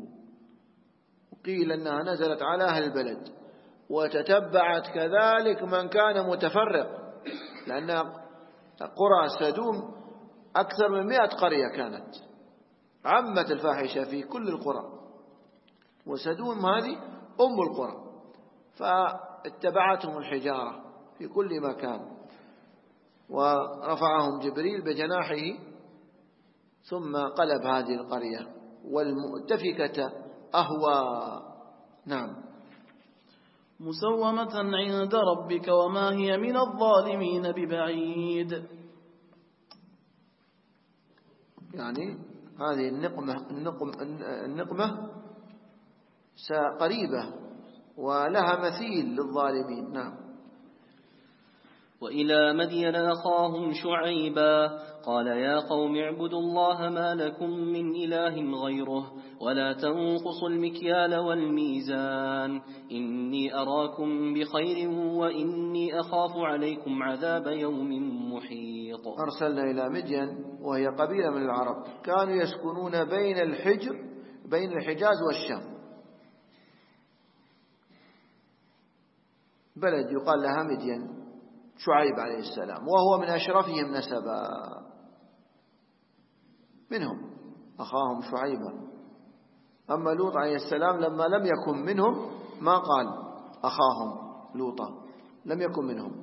وقيل أنها نزلت على أهل البلد وتتبعت كذلك من كان متفرق، لأن قرى سدوم أكثر من 100 قرية كانت، عمت الفاحشة في كل القرى، وسدوم هذه أم القرى، فاتبعتهم الحجارة في كل مكان. ورفعهم جبريل بجناحه ثم قلب هذه القرية والمؤتفكة أهوى. نعم. مسومة عند ربك وما هي من الظالمين ببعيد. يعني هذه النقمة قريبة ولها مثيل للظالمين. نعم. وإلى مدين أخاهم شعيبا قال يا قوم اعبدوا الله ما لكم من إله غيره ولا تنقصوا المكيال والميزان إني أراكم بخير وإني أخاف عليكم عذاب يوم محيط. أرسلنا إلى مدين وهي قبيلة من العرب كانوا يسكنون بين الحجاز والشام، بلد يقال لها مدين، شعيب عليه السلام وهو من أشرفهم نسبا، منهم أخاهم شعيبا. أما لوط عليه السلام لما لم يكن منهم ما قال أخاهم لوطا، لم يكن منهم،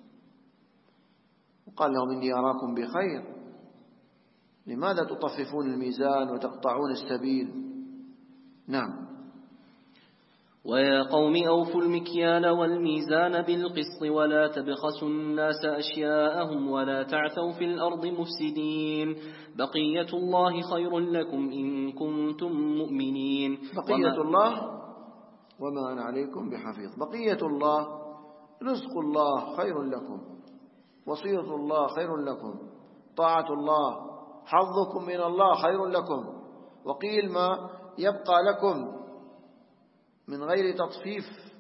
وقال لهم إني أراكم بخير، لماذا تطففون الميزان وتقطعون السبيل؟ نعم. ويا قوم أوفوا المكيال والميزان بالقسط ولا تبخسوا الناس أشياءهم ولا تعثوا في الأرض مفسدين بقية الله خير لكم إن كنتم مؤمنين. بقية الله وما أنا عليكم بحفيظ. بقية الله رزق الله خير لكم، وصية الله خير لكم، طاعة الله، حظكم من الله خير لكم. وقيل ما يبقى لكم من غير تطفيف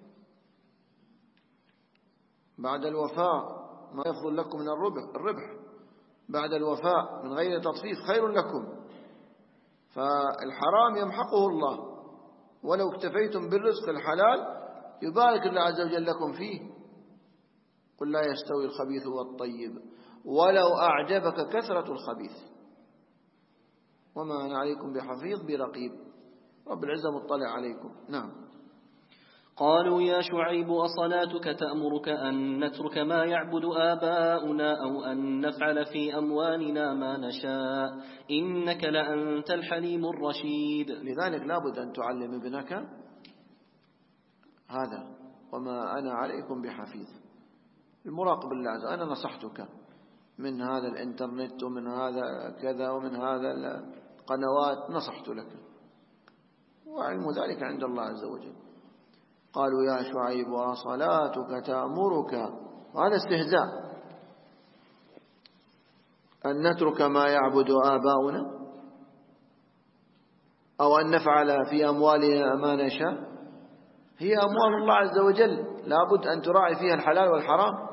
بعد الوفاء، ما يفضل لكم من الربح بعد الوفاء من غير تطفيف خير لكم. فالحرام يمحقه الله، ولو اكتفيتم بالرزق الحلال يبارك الله عز وجل لكم فيه. قل لا يستوي الخبيث والطيب ولو أعجبك كثرة الخبيث وما أنا عليكم بحفيظ برقيب. رب العزة مطلع عليكم. نعم. قالوا يا شعيب أصلاتك تأمرك أن نترك ما يعبد آباؤنا أو أن نفعل في أموالنا ما نشاء إنك لأنت الحليم الرشيد. لذلك لابد أن تعلم ابنك هذا، وما أنا عليكم بحفيظ. المراقب الله عز وجل، أنا نصحتك من هذا الإنترنت ومن هذا كذا ومن هذا القنوات، نصحت لك، وعلم ذلك عند الله عز وجل. قالوا يا شعيب وصلاتك تأمرك، وهذا استهزاء، أن نترك ما يعبد آباؤنا أو أن نفعل في أموالنا ما نشاء. هي أموال الله عز وجل لابد أن تراعي فيها الحلال والحرام.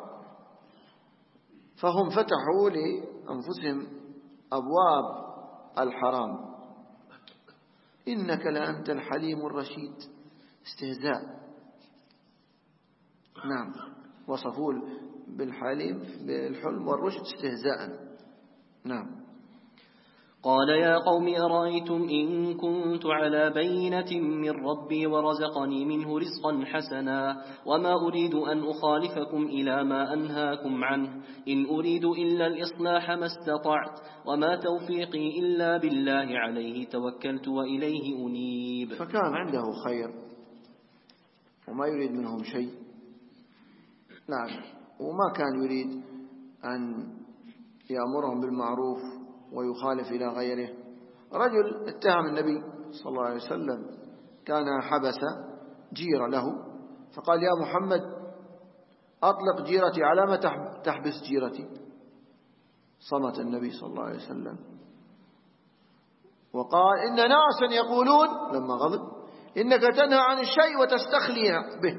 فهم فتحوا لأنفسهم أبواب الحرام. إنك لأنت الحليم الرشيد، استهزاء. نعم، وصفوا بالحليم بالحلم والرشد استهزاء. نعم. قال يا قوم أرأيتم إن كنت على بينة من ربي ورزقني منه رزقا حسنا وما أريد أن أخالفكم إلى ما أنهاكم عنه إن أريد إلا الإصلاح ما استطعت وما توفيقي إلا بالله عليه توكلت وإليه أنيب. فكان عنده خير وما يريد منهم شيء، نعم، وما كان يريد أن يأمرهم بالمعروف ويخالف إلى غيره. رجل اتهم النبي صلى الله عليه وسلم، كان حبس جيرة له، فقال يا محمد أطلق جيرتي، على ما تحبس جيرتي؟ صمت النبي صلى الله عليه وسلم وقال إن ناسا يقولون لما غضب إنك تنهى عن الشيء وتستخلي به،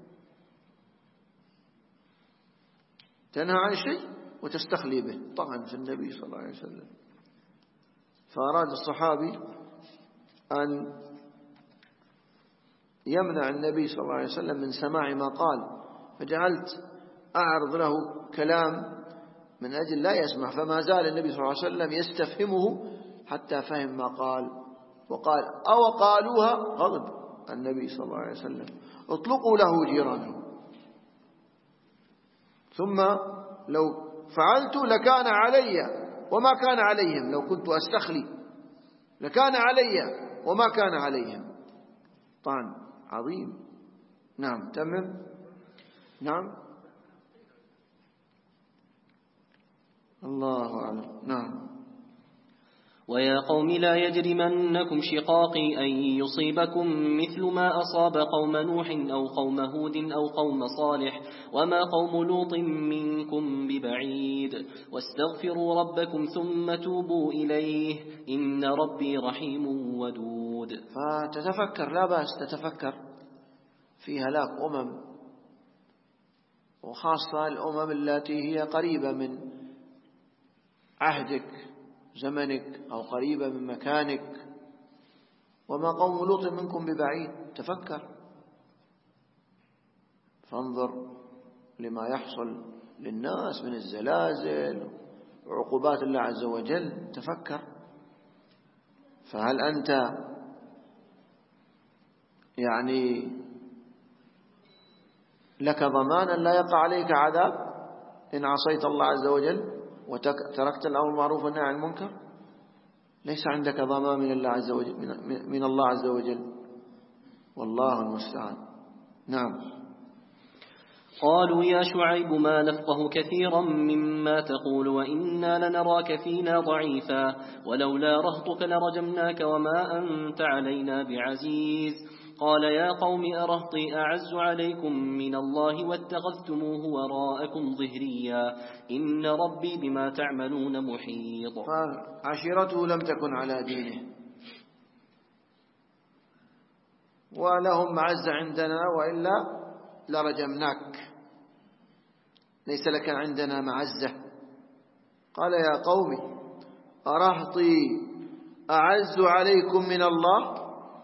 تنهى عن الشيء وتستخلي به، طبعا في النبي صلى الله عليه وسلم. فأراد الصحابي أن يمنع النبي صلى الله عليه وسلم من سماع ما قال، فجعلت أعرض له كلام من أجل لا يسمع، فما زال النبي صلى الله عليه وسلم يستفهمه حتى فهم ما قال، وقال أو قالوها، غضب النبي صلى الله عليه وسلم، اطلقوا له جيرانه، ثم لو فعلت لكان علي وما كان عليهم، لو كنت أستخلي لكان علي وما كان عليهم. طعن عظيم. نعم، تمام. نعم، الله أعلم. نعم. ويا قوم لا يجرمنكم شقاقي أن يصيبكم مثل ما أصاب قوم نوح أو قوم هود أو قوم صالح وما قوم لوط منكم ببعيد واستغفروا ربكم ثم توبوا إليه إن ربي رحيم ودود. فتتفكر، لا بأس تتفكر في هلاك وخاصة الأمم التي هي قريبة من عهدك زمنك أو قريبة من مكانك. وما قوم لوط منكم ببعيد. تفكر، فانظر لما يحصل للناس من الزلازل وعقوبات الله عز وجل. تفكر، فهل أنت يعني لك ضمان أن لا يقع عليك عذاب إن عصيت الله عز وجل وتركت الأمر المعروف والنهي عن المنكر؟ ليس عندك ضمان من الله عز وجل، والله المستعان. نعم. قالوا يا شعيب ما نفقه كثيرا مما تقول وإنا لنراك فينا ضعيفا ولولا رهطك لرجمناك وما أنت علينا بعزيز. قال يا قوم أرهطي أعز عليكم من الله واتخذتموه وراءكم ظهريا إن ربي بما تعملون محيط. عشيرته لم تكن على دينه ولهم معزة عندنا وإلا لرجمناك، ليس لك عندنا معزة. قال يا قوم أرهطي أعز عليكم من الله؟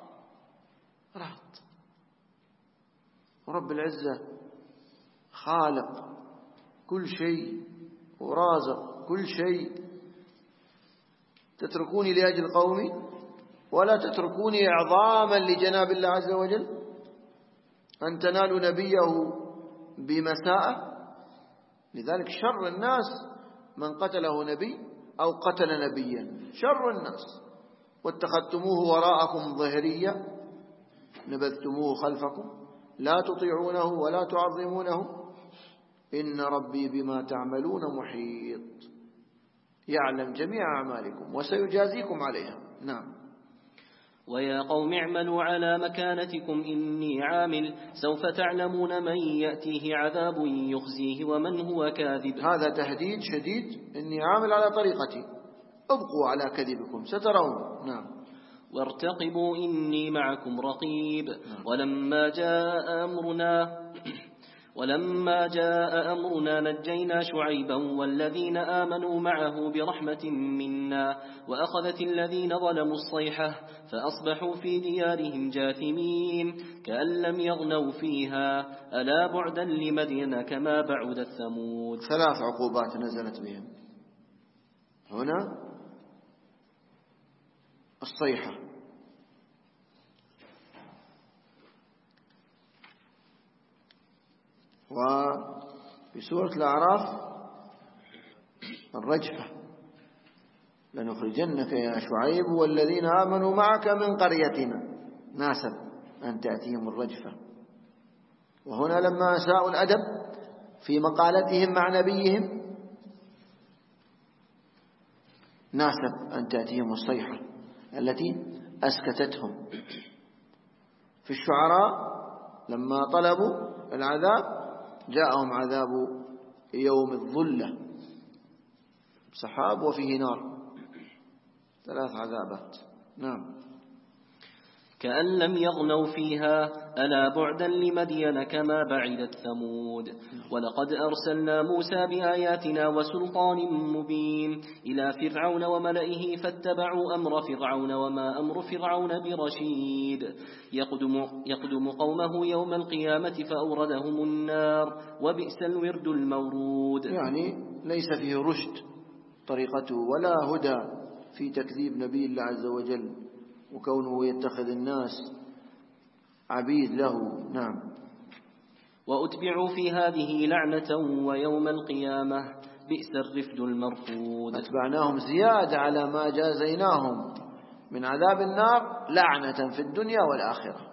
رهط ورب العزة خالق كل شيء ورازق كل شيء. تتركوني لأجل قومي ولا تتركوني إعظاما لجناب الله عز وجل أن تنالوا نبيه بمساءة. لذلك شر الناس من قتله نبي أو قتل نبيا، شر الناس. واتخذتموه وراءكم ظهريا، نبذتموه خلفكم لا تطيعونه ولا تعظمونه إن ربي بما تعملون محيط. يعلم جميع أعمالكم وسيجازيكم عليها. نعم. ويا قوم اعملوا على مكانتكم إني عامل سوف تعلمون من يأتيه عذاب يخزيه ومن هو كاذب. هذا تهديد شديد. إني عامل على طريقتي، ابقوا على كذبكم سترون. نعم. وارتقبوا إني معكم رقيب. ولما جاء أمرنا نجينا شعيبا والذين آمنوا معه برحمة منا وأخذت الذين ظلموا الصيحة فأصبحوا في ديارهم جاثمين كأن لم يغنوا فيها ألا بعدا لمدين كما بعدت ثمود. 3 عقوبات نزلت بهم. هنا الصيحة، وفي سورة الأعراف الرجفة لنخرجنك يا شعيب والذين آمنوا معك من قريتنا ناسب أن تأتيهم الرجفة. وهنا لما أساءوا الأدب في مقالتهم مع نبيهم ناسب أن تأتيهم الصيحة التي أسكتتهم. في الشعراء لما طلبوا العذاب جاءهم عذاب يوم الظلة، سحاب وفيه نار، 3 عذابات. نعم. كأن لم يغنوا فيها ألا بعدا لمدين كما بعدت ثمود. ولقد أرسلنا موسى بآياتنا وسلطان مبين إلى فرعون وملئه فاتبعوا أمر فرعون وما أمر فرعون برشيد يقدم قومه يوم القيامة فأوردهم النار وبئس الورد المورود. يعني ليس فيه رشد طريقته ولا هدى في تكذيب نبي الله عز وجل وكونه يتخذ الناس عبيد له. نعم. وأتبعوا في هذه لعنة ويوم القيامة بئس الرفد المرفود. أتبعناهم زيادة على ما جازيناهم من عذاب النار لعنة في الدنيا والآخرة.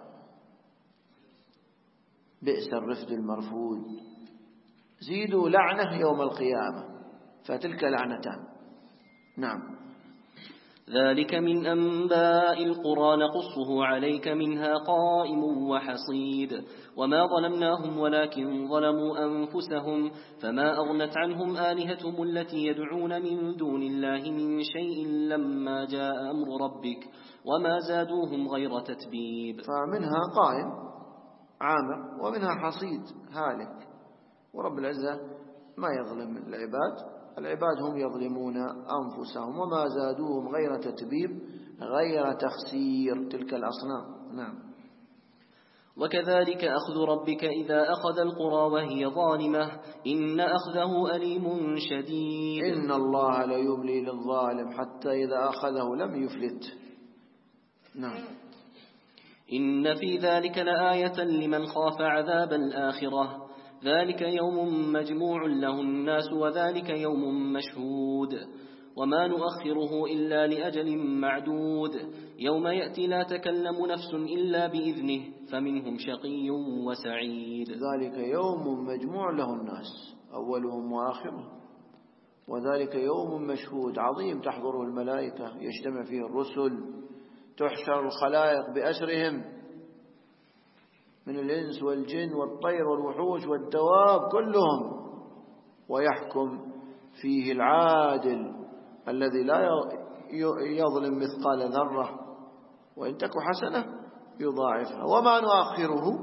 بئس الرفد المرفود، زيدوا لعنة يوم القيامة، فتلك لعنتان. نعم. ذلك من أنباء القرى نقصه عليك منها قائم وحصيد وما ظلمناهم ولكن ظلموا أنفسهم فما أغنت عنهم آلهتهم التي يدعون من دون الله من شيء لما جاء أمر ربك وما زادوهم غير تتبيب. فمنها قائم عامر ومنها حصيد هالك، ورب العزة ما يظلم العباد هم يظلمون أنفسهم، وما زادوهم غير تتبيب غير تخسير تلك الأصنام. نعم. وكذلك أخذ ربك إذا أخذ القرى وهي ظالمة إن أخذه أليم شديد. إن الله لا يملي للظالم حتى إذا أخذه لم يفلت. نعم. إن في ذلك لآية لمن خاف عذاب الآخرة ذلك يوم مجموع له الناس وذلك يوم مشهود وما نؤخره إلا لأجل معدود يوم يأتي لا تكلم نفس إلا بإذنه فمنهم شقي وسعيد. ذلك يوم مجموع له الناس أولهم وآخرهم، وذلك يوم مشهود عظيم تحضره الملائكة يجتمع فيه الرسل، تحشر الخلائق بأسرهم من الإنس والجن والطير والوحوش والدواب كلهم، ويحكم فيه العادل الذي لا يظلم مثقال ذرة وإن تك حسنة يضاعفها وما نؤخره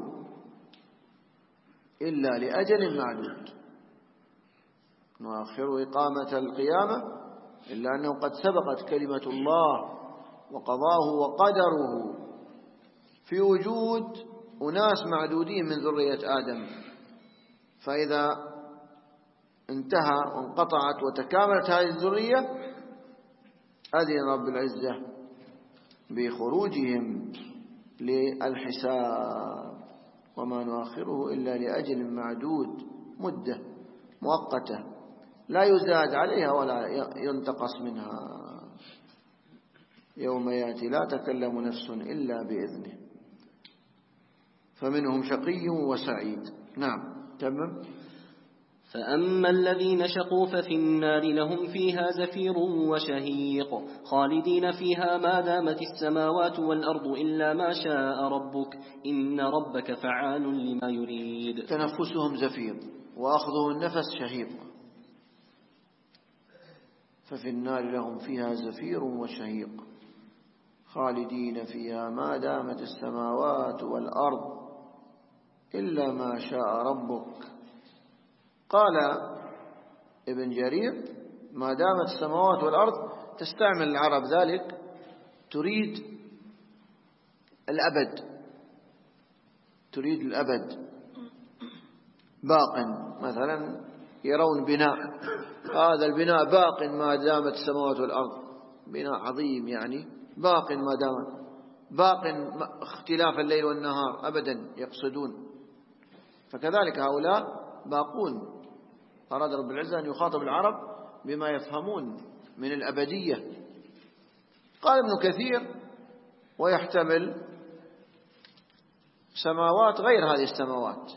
إلا لأجل معدود. نؤخر إقامة القيامة إلا أنه قد سبقت كلمة الله وقضاه وقدره في وجود أناس معدودين من ذرية آدم، فإذا انتهى وانقطعت وتكاملت هذه الذرية أذن رب العزة بخروجهم للحساب وما نؤخره إلا لأجل معدود، مدة مؤقتة لا يزاد عليها ولا ينتقص منها. يوم يأتي لا تكلم نفس إلا بإذنه فمنهم شقي وسعيد. نعم. تمام. فأما الذين شقوا ففي النار لهم فيها زفير وشهيق خالدين فيها ما دامت السماوات والأرض إلا ما شاء ربك إن ربك فعال لما يريد. تنفسهم زفير وأخذهم النفس شهيق. ففي النار لهم فيها زفير وشهيق خالدين فيها ما دامت السماوات والأرض إلا ما شاء ربك. قال ابن جرير ما دامت السماوات والأرض تستعمل العرب ذلك تريد الأبد باق. مثلا يرون بناء، هذا البناء باق ما دامت السماوات والأرض، بناء عظيم يعني باق ما دامت، باق اختلاف الليل والنهار أبدا يقصدون. فكذلك هؤلاء باقون. أراد رب العزة أن يخاطب العرب بما يفهمون من الأبدية. قال ابن كثير ويحتمل سماوات غير هذه السماوات،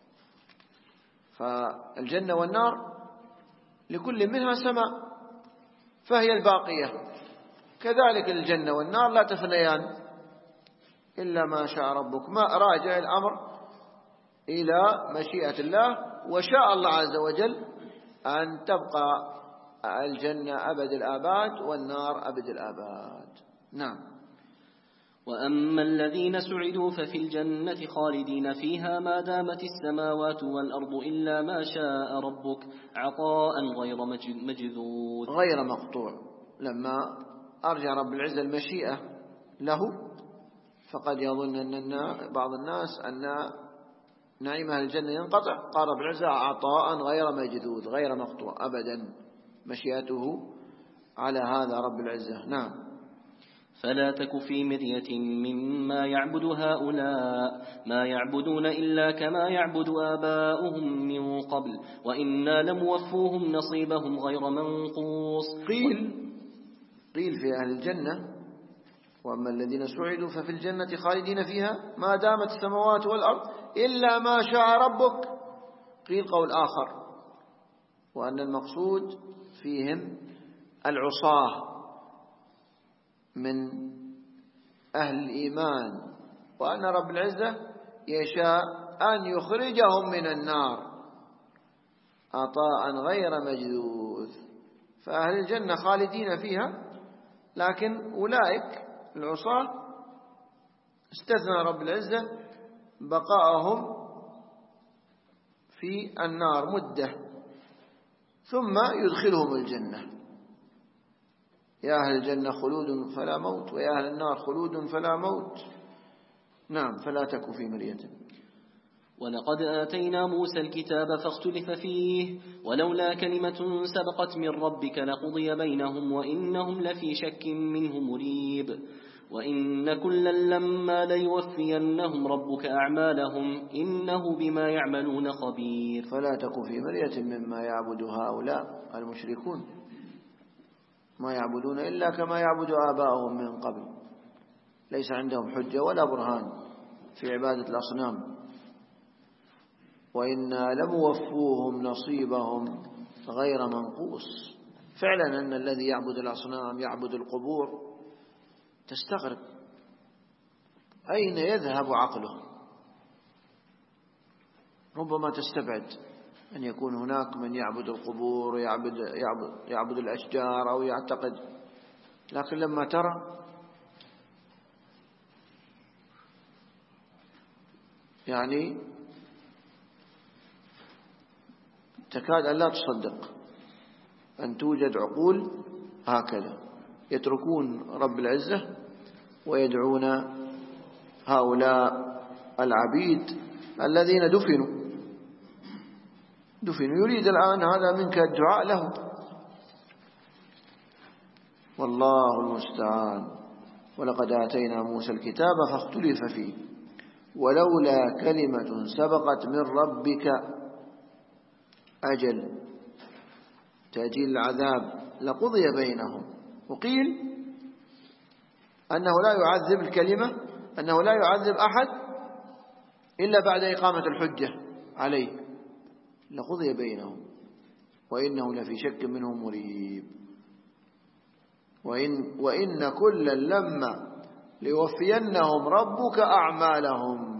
فالجنة والنار لكل منها سماء فهي الباقية، كذلك الجنة والنار لا تفنيان إلا ما شاء ربك. ما راجع الأمر إلى مشيئة الله، وشاء الله عز وجل أن تبقى الجنة أبد الآباد والنار أبد الآباد. نعم. وأما الذين سعدوا ففي الجنة خالدين فيها ما دامت السماوات والأرض إلا ما شاء ربك عطاء غير مجذوذ غير مقطوع. لما أرجع رب العزة المشيئة له فقد يظن أن بعض الناس أن نعيم أهل الجنة ينقطع. قال رب العزة عطاء غير مجذوذ غير مقطوع أبدا، مشيئته على هذا رب العزة. نعم. فلا تك في مرية مما يعبد هؤلاء ما يعبدون إلا كما يعبد آباؤهم من قبل وإنا لموفوهم نصيبهم غير منقوص. قيل في أهل الجنة وأما الذين سعدوا ففي الجنة خالدين فيها ما دامت السماوات والأرض إلا ما شاء ربك. قيل قول آخر وأن المقصود فيهم العصاة من أهل الإيمان، وأن رب العزة يشاء أن يخرجهم من النار عطاء غير مجذوذ. فأهل الجنة خالدين فيها، لكن أولئك العصاة استثنى رب العزة بقاءهم في النار مدة ثم يدخلهم الجنة. يا أهل الجنة خلود فلا موت، ويا أهل النار خلود فلا موت. نعم، فلا تك في مرية. ولقد آتينا موسى الكتاب فاختلف فيه، ولولا كلمة سبقت من ربك لقضي بينهم وإنهم لفي شك منه مريب. وإن كلا لما ليوفينهم ربك أعمالهم إنه بما يعملون خبير. فلا تك في مرية مما يعبد هؤلاء المشركون، ما يعبدون إلا كما يعبد آباؤهم من قبل، ليس عندهم حجة ولا برهان في عبادة الأصنام. وإنا لموفوهم نصيبهم غير منقوص. فعلا أن الذي يعبد الأصنام يعبد القبور تستغرب أين يذهب عقله. ربما تستبعد أن يكون هناك من يعبد القبور ويعبد الأشجار أو يعتقد، لكن لما ترى يعني تكاد أن لا تصدق أن توجد عقول هكذا يتركون رب العزة ويدعون هؤلاء العبيد الذين دفنوا. يريد الآن هذا منك الدعاء له، والله المستعان. ولقد آتينا موسى الكتاب فاختلف فيه ولولا كلمة سبقت من ربك أجل تأجيل العذاب لقضي بينهم. وقيل أنه لا يعذب الكلمة، أنه لا يعذب أحد إلا بعد إقامة الحجة عليه، لقضي بينهم وإنه لفي شك منه مريب. وإن كلا لما ليوفينهم ربك أعمالهم.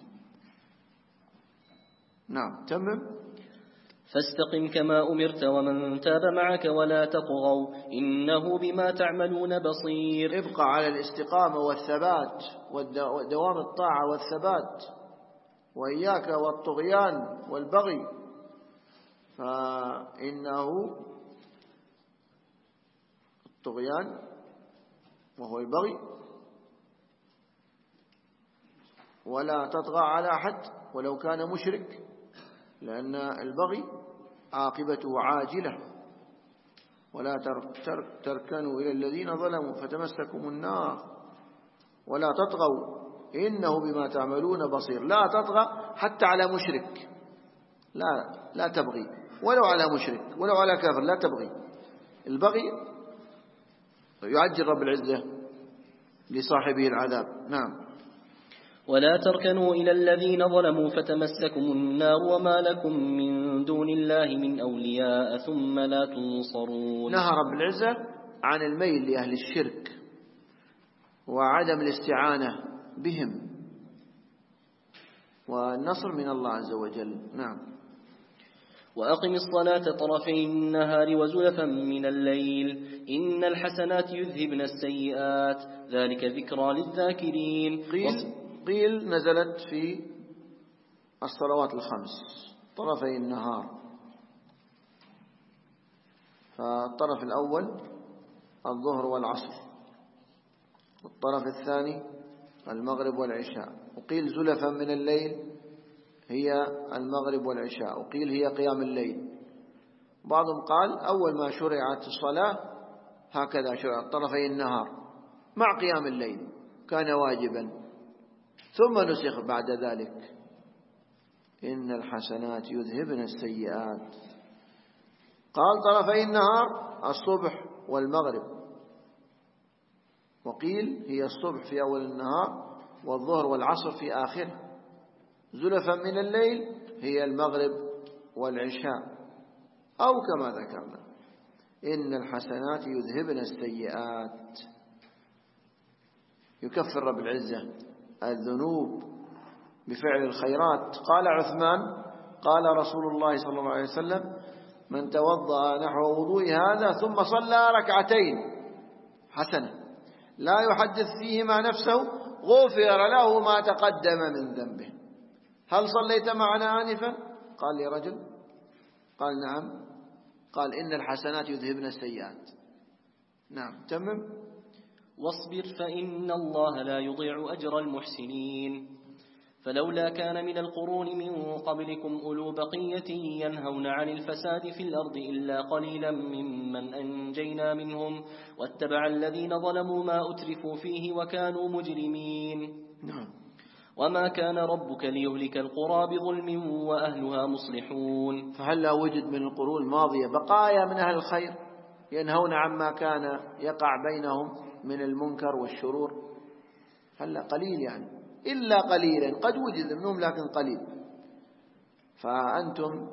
نعم، تمم. فاستقم كما أمرت ومن تاب معك ولا تطغوا إنه بما تعملون بصير. ابقى على الاستقامة والثبات ودوام الطاعة والثبات، وإياك والطغيان والبغي، فإنه الطغيان وهو البغي. ولا تطغى على أحد ولو كان مشرك، لأن البغي عاقبته عاجلة. ولا تركنوا إلى الذين ظلموا فتمسكم النار ولا تطغوا إنه بما تعملون بصير. لا تطغى حتى على مشرك، لا تبغي ولو على مشرك ولو على كافر، لا تبغي. البغي يعجل رب العزة لصاحبه العذاب. نعم. ولا تركنوا إلى الذين ظلموا فتمسكم النار وما لكم من دون الله من أولياء ثم لا تنصرون. نهى رب العزة عن الميل لأهل الشرك وعدم الاستعانة بهم، والنصر من الله عز وجل. نعم. وأقم الصلاة طرفي النهار وزلفا من الليل إن الحسنات يذهبن السيئات ذلك ذكرى للذاكرين. قيل نزلت في الصلوات الخمس طرفي النهار، فالطرف الأول الظهر والعصر، والطرف الثاني المغرب والعشاء. وقيل زلفا من الليل هي المغرب والعشاء، وقيل هي قيام الليل. بعضهم قال أول ما شرعت الصلاة هكذا شرعت طرفي النهار مع قيام الليل، كان واجبا، ثم نسخ بعد ذلك إن الحسنات يذهبن السيئات. قال طرفي النهار الصبح والمغرب، وقيل هي الصبح في أول النهار والظهر والعصر في آخره. زلفا من الليل هي المغرب والعشاء، أو كما ذكرنا إن الحسنات يذهبن السيئات. يكفر رب العزة الذنوب بفعل الخيرات. قال عثمان قال رسول الله صلى الله عليه وسلم: من توضأ نحو وضوء هذا ثم صلى ركعتين حسنة لا يحدث فيهما نفسه غفر له ما تقدم من ذنبه. هل صليت معنا آنفا؟ قال لي رجل. قال: نعم. قال: إن الحسنات يذهبن السيئات. نعم تمم. واصبر فإن الله لا يضيع أجر المحسنين. فلولا كان من القرون من قبلكم أولو بقية ينهون عن الفساد في الأرض إلا قليلا ممن أنجينا منهم واتبع الذين ظلموا ما أترفوا فيه وكانوا مجرمين. نعم. وما كان ربك ليهلك القرى بظلم وأهلها مصلحون. فهلا وجد من القرون الماضية بقايا من أهل الخير ينهون عما كان يقع بينهم من المنكر والشرور. هلا قليل يعني، إلا قليلا قد وجد منهم لكن قليل. فأنتم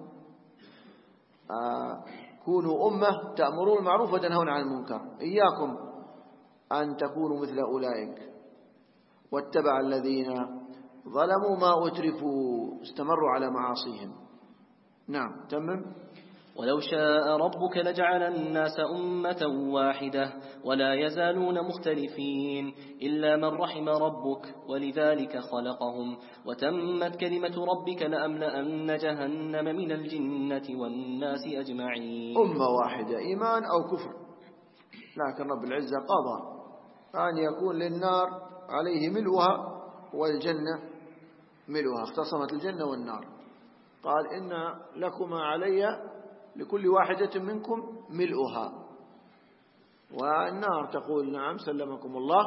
كونوا أمة تأمرون بالمعروف وتنهون عن المنكر. إياكم أن تكونوا مثل أولئك. واتبع الذين ظلموا ما أترفوا، استمروا على معاصيهم. نعم تمم. ولو شاء ربك لجعل الناس أمة واحدة ولا يزالون مختلفين إلا من رحم ربك ولذلك خلقهم وتمت كلمة ربك لأملأن جهنم من الجنة والناس أجمعين. أمة واحدة إيمان أو كفر، لكن رب العزة قضى أن يكون للنار عليه ملؤها والجنة ملؤها. اختصمت الجنة والنار، قال: إن لكما علي لكل واحدة منكم ملؤها. والنار تقول: نعم سلمكم الله،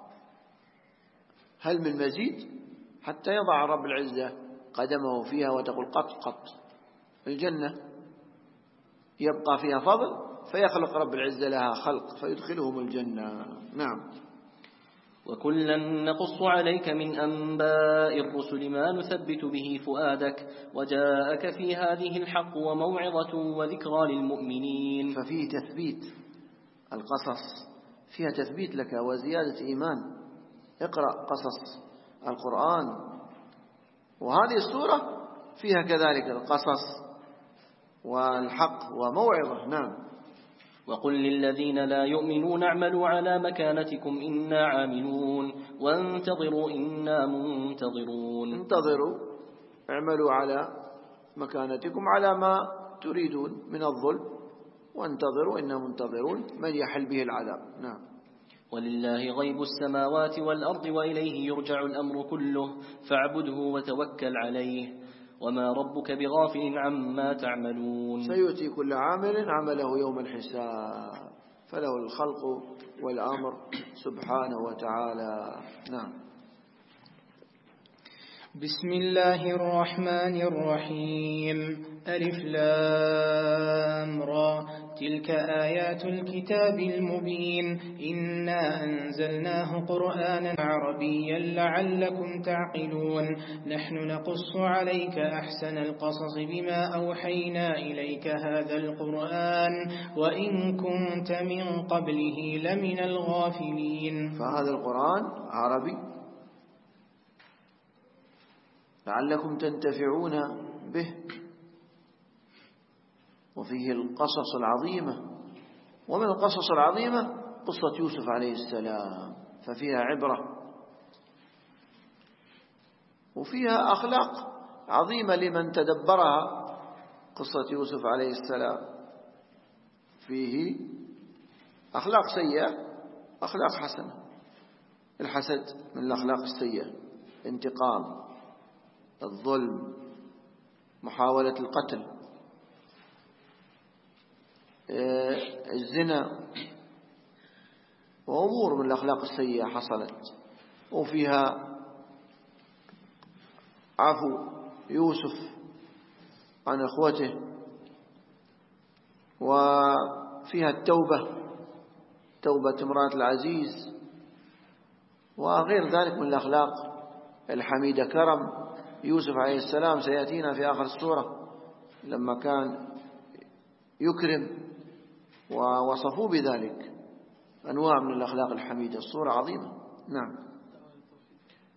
هل من مزيد؟ حتى يضع رب العزة قدمه فيها وتقول: قط قط. الجنة يبقى فيها فضل فيخلق رب العزة لها خلق فيدخلهم الجنة. نعم. وكلا نقص عليك من أنباء الرسل ما نثبت به فؤادك وجاءك في هذه الحق وموعظة وذكرى للمؤمنين. ففيه تثبيت القصص، فيها تثبيت لك وزيادة إيمان. اقرأ قصص القرآن، وهذه السورة فيها كذلك القصص والحق وموعظة. نعم. وقل للذين لا يؤمنون اعملوا على مكانتكم إنا عاملون وانتظروا إنا منتظرون. انتظروا، اعملوا على مكانتكم على ما تريدون من الظلم، وانتظروا إنا منتظرون من يحل به العذاب. نعم. ولله غيب السماوات والأرض وإليه يرجع الأمر كله فاعبده وتوكل عليه وما ربك بغافل عما تعملون. سيؤتي كل عامل عمله يوم الحساب فله الخلق والأمر سبحانه وتعالى. نعم. بسم الله الرحمن الرحيم. ألف لام را تلك آيات الكتاب المبين إنا أنزلناه قرآنا عربيا لعلكم تعقلون نحن نقص عليك أحسن القصص بما أوحينا إليك هذا القرآن وإن كنت من قبله لمن الغافلين. فهذا القرآن عربي لعلكم تنتفعون به، وفيه القصص العظيمة. ومن القصص العظيمة قصة يوسف عليه السلام، ففيها عبرة وفيها أخلاق عظيمة لمن تدبرها. قصة يوسف عليه السلام فيه أخلاق سيئة، أخلاق حسنة. الحسد من الأخلاق السيئة، انتقام، الظلم، محاولة القتل، الزنا، وأمور من الأخلاق السيئة حصلت. وفيها عفو يوسف عن أخوته، وفيها التوبة، توبة امرأة العزيز، وغير ذلك من الأخلاق الحميدة. كرم يوسف عليه السلام سيأتينا في آخر السورة لما كان يكرم ووصفوا بذلك أنواع من الأخلاق الحميدة. الصورة عظيمة. نعم.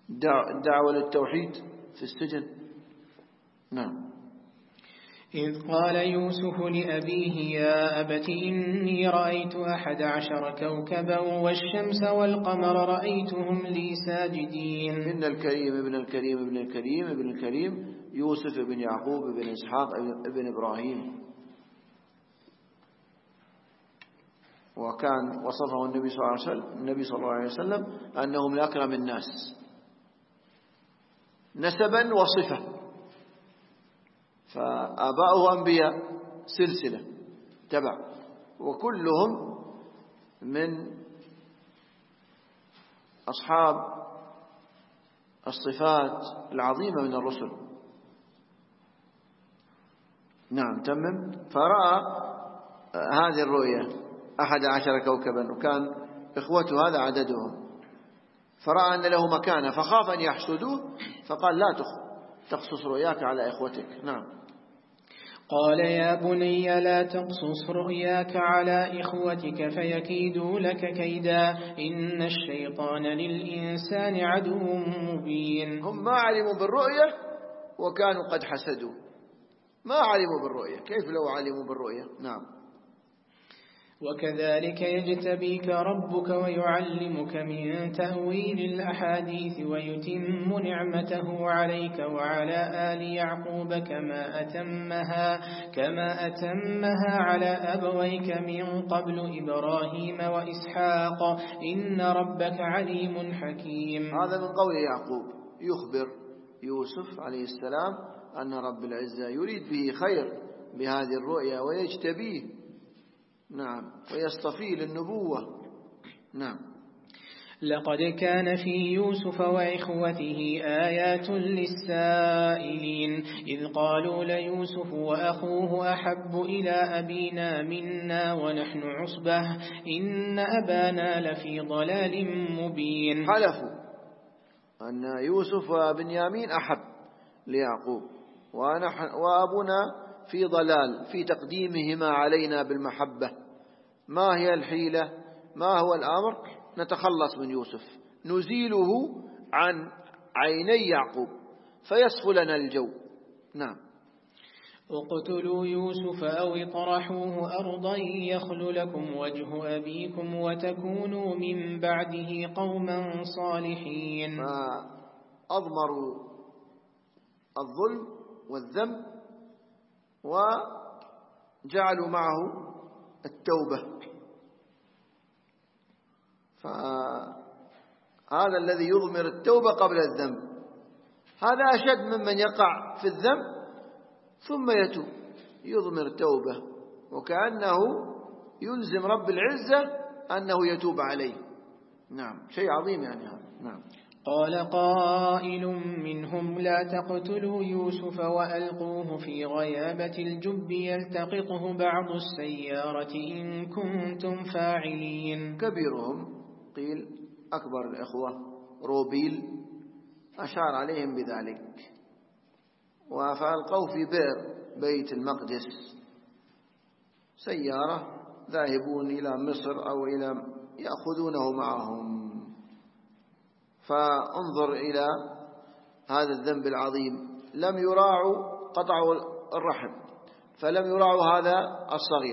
دعوة للتوحيد في السجن. نعم. إذ قال يوسف لأبيه يا أبت إني رأيت 11 كوكبا والشمس والقمر رأيتهم لي ساجدين. إن الكريم ابن الكريم ابن الكريم ابن الكريم يوسف ابن يعقوب ابن إسحاق ابن إبراهيم. وكان وصفه النبي صلى الله عليه وسلم أنه من أكرم الناس نسبا وصفة، فآباؤه أنبياء سلسلة تبع، وكلهم من أصحاب الصفات العظيمة من الرسل. نعم تمم. فرأى هذه الرؤية 11 كوكبا، وكان إخوته هذا عددهم، فرأى أن له مكانة فخاف أن يحسدوه، فقال لا تقصص رؤياك على إخوتك. نعم. قال يا بني لا تقصص رؤياك على إخوتك فيكيدوا لك كيدا إن الشيطان للإنسان عدو مبين. هم ما علموا بالرؤية وكانوا قد حسدوا، ما علموا بالرؤية، كيف لو علموا بالرؤية؟ نعم. وكذلك يجتبيك ربك ويعلمك من تأويل الأحاديث ويتم نعمته عليك وعلى آل يعقوب كما أتمها على أبويك من قبل إبراهيم وإسحاق إن ربك عليم حكيم. هذا من قول يعقوب يخبر يوسف عليه السلام أن رب العزة يريد به خير بهذه الرؤيا ويجتبيه. نعم. ويصطفي للنبوة. نعم. لقد كان في يوسف وإخوته آيات للسائلين إذ قالوا ليوسف وأخوه أحب إلى أبينا منا ونحن عصبة إن أبانا لفي ضلال مبين. حلفوا أن يوسف وبنيامين أحب ليعقوب وأبونا في ضلال في تقديمهما علينا بالمحبة. ما هي الحيلة؟ ما هو الأمر؟ نتخلص من يوسف، نزيله عن عيني يعقوب فيصفو لنا الجو. نعم. اقتلوا يوسف أو اطرحوه أرضا يخل لكم وجه أبيكم وتكونوا من بعده قوما صالحين. فأضمروا الظلم والذنب وجعلوا معه التوبة، فهذا الذي يضمر التوبة قبل الذنب، هذا أشد ممن يقع في الذنب ثم يتوب، يضمر توبة وكأنه يلزم رب العزة أنه يتوب عليه. نعم. شيء عظيم يعني هذا. نعم. قال قائل منهم لا تقتلوا يوسف وألقوه في غيابة الجب يلتقطه بعض السيارة إن كنتم فاعلين. كبيرهم قيل أكبر الإخوة روبيل أشار عليهم بذلك، فألقوه في بئر بيت المقدس، سيارة ذاهبون إلى مصر أو إلى يأخذونه معهم. فانظر إلى هذا الذنب العظيم، لم يراعوا قطعوا الرحم، فلم يراعوا هذا الصغير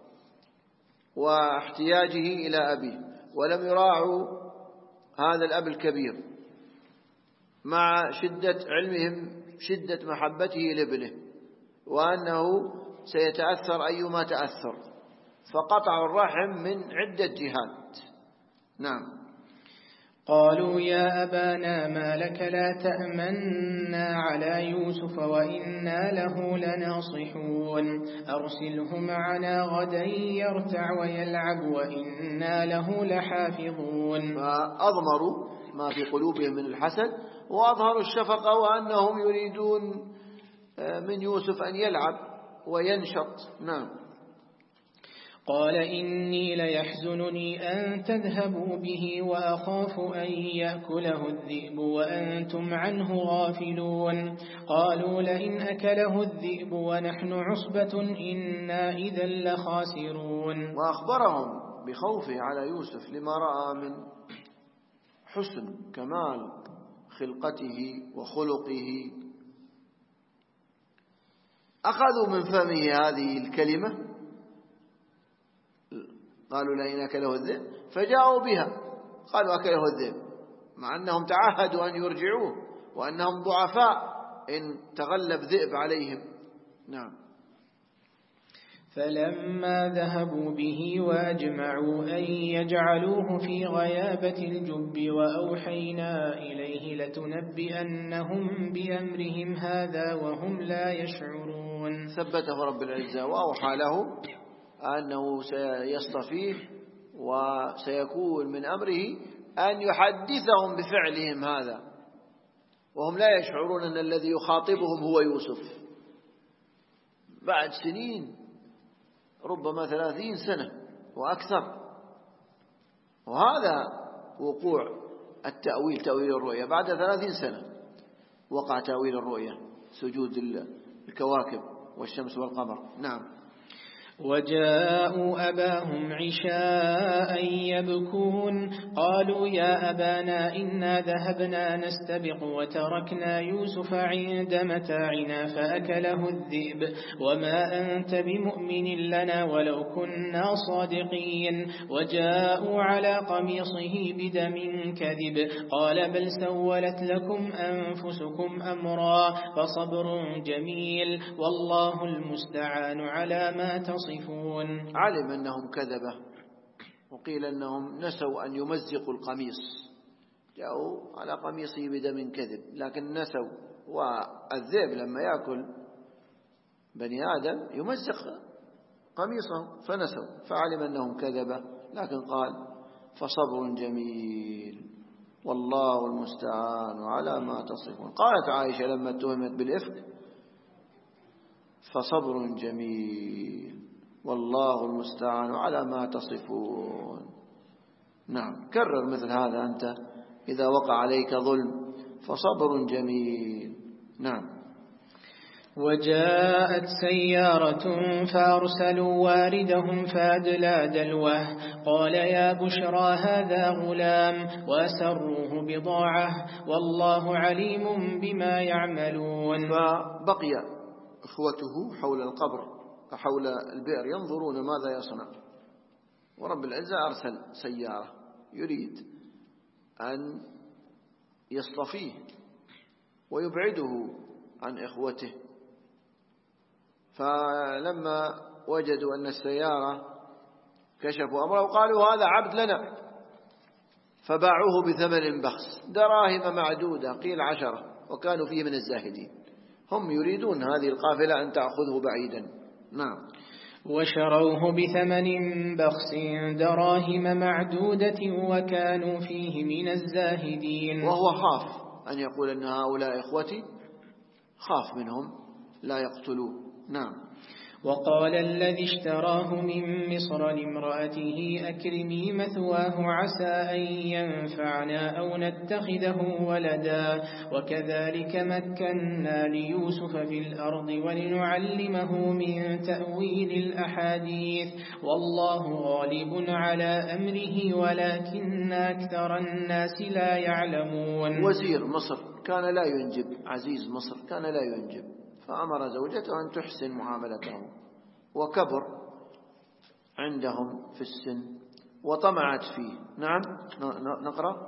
واحتياجه إلى أبيه، ولم يراعوا هذا الأب الكبير مع شدة علمهم شدة محبته لابنه وأنه سيتأثر أيما تأثر، فقطعوا الرحم من عدة جهات. نعم. قالوا يا أبانا ما لك لا تأمنا على يوسف وإنا له لناصحون أرسله معنا غدا يرتع ويلعب وإنا له لحافظون. فأضمروا ما في قلوبهم من الحسد وأظهروا الشفقة وأنهم يريدون من يوسف أن يلعب وينشط. نعم. قال إني ليحزنني أن تذهبوا به وأخاف أن يأكله الذئب وأنتم عنه غافلون. قالوا لئن أكله الذئب ونحن عصبة إنا إذا لخاسرون. وأخبرهم بخوفه على يوسف لما رأى من حسن كمال خلقته وخلقه. أخذوا من فمه هذه الكلمة، قالوا لئن أكله الذئب، فجاءوا بها قالوا أكله الذئب، مع أنهم تعهدوا أن يرجعوه وأنهم ضعفاء إن تغلب ذئب عليهم. نعم. فلما ذهبوا به وأجمعوا أن يجعلوه في غيابة الجب وأوحينا إليه لتنبئنهم بأمرهم هذا وهم لا يشعرون. ثبته رب العزة وأوحى له أنه سيصطفيه وسيكون من أمره أن يحدثهم بفعلهم هذا وهم لا يشعرون أن الذي يخاطبهم هو يوسف بعد سنين، ربما 30 سنة وأكثر. وهذا وقوع التأويل، تأويل الرؤيا بعد 30 سنة وقع تأويل الرؤيا، سجود الكواكب والشمس والقمر. نعم. وجاءوا أباهم عشاء يبكون قالوا يا أبانا إنا ذهبنا نستبق وتركنا يوسف عند متاعنا فأكله الذئب وما أنت بمؤمن لنا ولو كنا صادقين. وجاءوا على قميصه بدم كذب قال بل سولت لكم أنفسكم أمرا فصبر جميل والله المستعان على ما تصفون. علم أنهم كذبة، وقيل أنهم نسوا أن يمزقوا القميص، جاءوا على قميصه بدم كذب لكن نسوا، والذئب لما يأكل بني آدم يمزق قميصه فنسوا، فعلم أنهم كذبة لكن قال فصبر جميل والله المستعان على ما تصفون. قالت عائشة لما اتهمت بالإفك فصبر جميل والله المستعان على ما تصفون. نعم. كرر مثل هذا أنت إذا وقع عليك ظلم، فصبر جميل. نعم. وجاءت سيارة فأرسلوا واردهم فأدلى دلوه قال يا بشرى هذا غلام وأسروه بضاعة والله عليم بما يعملون. فبقي إخوته حول القبر حول البئر ينظرون ماذا يصنع، ورب العزة أرسل سيارة يريد أن يصطفيه ويبعده عن إخوته. فلما وجدوا أن السيارة كشفوا أمره قالوا هذا عبد لنا، فباعوه بثمن بخس دراهم معدودة قيل 10، وكانوا فيه من الزاهدين، هم يريدون هذه القافلة أن تأخذه بعيدا. نعم. وشروه بثمن بخس دراهم معدودة وكانوا فيه من الزاهدين. وهو خاف أن يقول أن هؤلاء إخوتي، خاف منهم لا يقتلوه. نعم. وقال الذي اشتراه من مصر لامرأته أكرمي مثواه عسى أن ينفعنا أو نتخذه ولدا وكذلك مكنا ليوسف في الأرض ولنعلمه من تأويل الأحاديث والله غالب على أمره ولكن أكثر الناس لا يعلمون. وزير مصر كان لا ينجب، عزيز مصر كان لا ينجب، فأمر زوجته أن تحسن معاملته، وكبر عندهم في السن وطمعت فيه. نعم. نقرأ.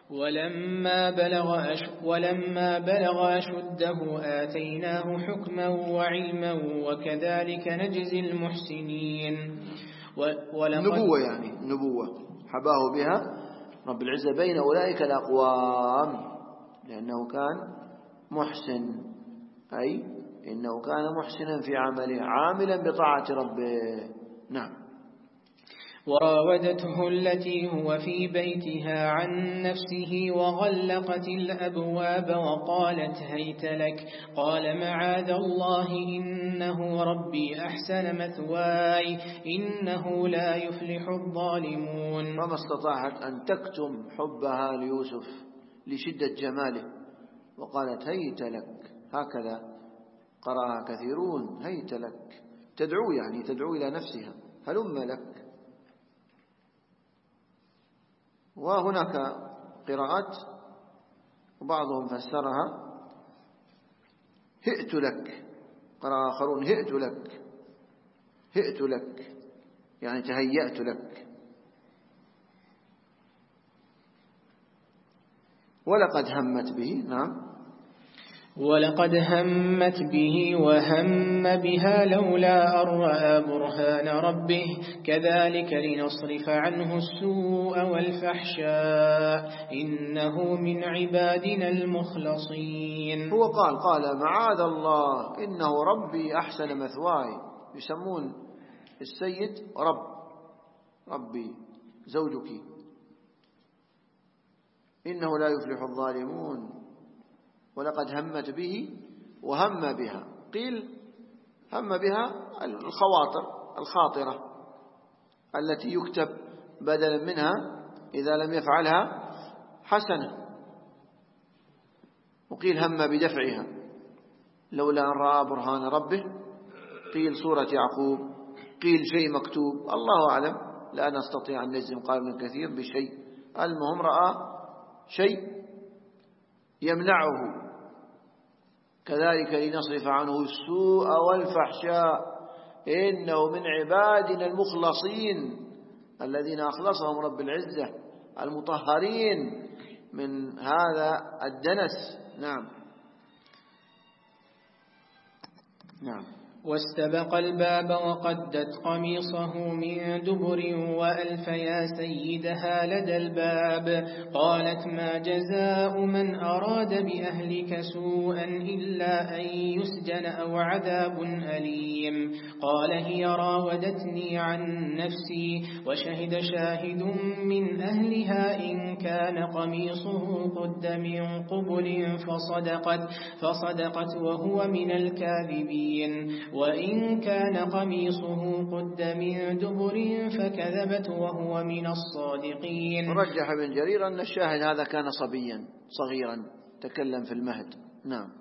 ولما بلغ أشده آتيناه حكما وعلما وكذلك نجزي المحسنين. نبوة يعني نبوة حباه بها رب العزة بين أولئك الأقوام، لأنه كان محسن، أي إنه كان محسنا في عمله عاملا بطاعة ربه. نعم. وراودته التي هو في بيتها عن نفسه وغلقت الأبواب وقالت هيت لك قال معاذ الله إنه ربي أحسن مثواي إنه لا يفلح الظالمون. فما استطاعت أن تكتم حبها ليوسف لشدة جماله، وقالت هيت لك، هكذا قرأها كثيرون، هيت لك، تدعو يعني تدعو إلى نفسها، هلم لك. وهناك قراءات وبعضهم فسرها هئت لك، قرأ آخرون هئت لك، هئت لك يعني تهيأت لك. ولقد همت به، نعم، ولقد همت به وهم بها لولا أن رأى برهان ربه كذلك لنصرف عنه السوء والفحشاء إنه من عبادنا المخلصين. هو قال معاذ الله إنه ربي أحسن مثواي. يسمون السيد ربي زوجك، إنه لا يفلح الظالمون. ولقد همت به وهم بها، قيل هم بها الخاطرة التي يكتب بدلا منها إذا لم يفعلها حسنة، وقيل هم بدفعها لولا أن رأى برهان ربه، قيل سورة يعقوب، قيل شيء مكتوب، الله أعلم، لا نستطيع أن نجزم قال ابن كثير بشيء. المهم رأى شيء يمنعه. كذلك لنصرف عنه السوء والفحشاء إنه من عبادنا المخلصين الذين أخلصهم رب العزة المطهرين من هذا الدنس. نعم. واستبق الباب وقدت قميصه من دبر وألف يا سيدها لدى الباب. قالت ما جزاء من أراد بأهلك سوءا إلا أن يسجن أو عذاب أليم. قال هي راودتني عن نفسي وشهد شاهد من أهلها إن كان قميصه قد من قبل فصدقت وهو من الكاذبين وإن كان قميصه قد من دبر فكذبت وهو من الصادقين. رجح ابن جرير أن الشاهد هذا كان صبيا صغيرا تكلم في المهد. نعم.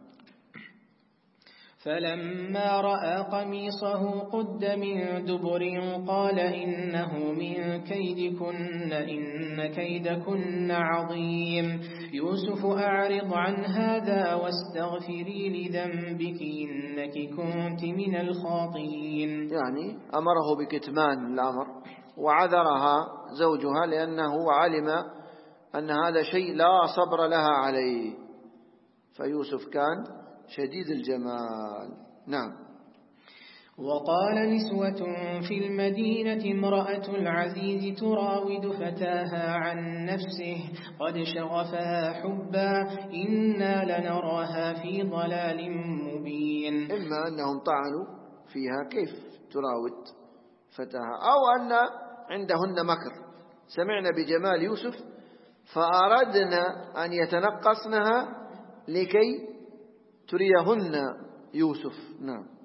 فلما رأى قميصه قد من دبر قال إنه من كيدكن إن كيدكن عظيم. يوسف أعرض عن هذا واستغفري لذنبك إنك كنت من الخاطئين. يعني أمره بكتمان الأمر وعذرها زوجها لأنه علم أن هذا شيء لا صبر لها عليه، فيوسف كان شديد الجمال. نعم. وقال نسوة في المدينة امرأة العزيز تراود فتاها عن نفسه قد شغفها حبا إنا لنراها في ضلال مبين. إما أنهم طعنوا فيها كيف تراود فتاها، أو أن عندهن مكر، سمعنا بجمال يوسف فأردنا أن يتنقصنها لكي تريهن يوسف. نعم.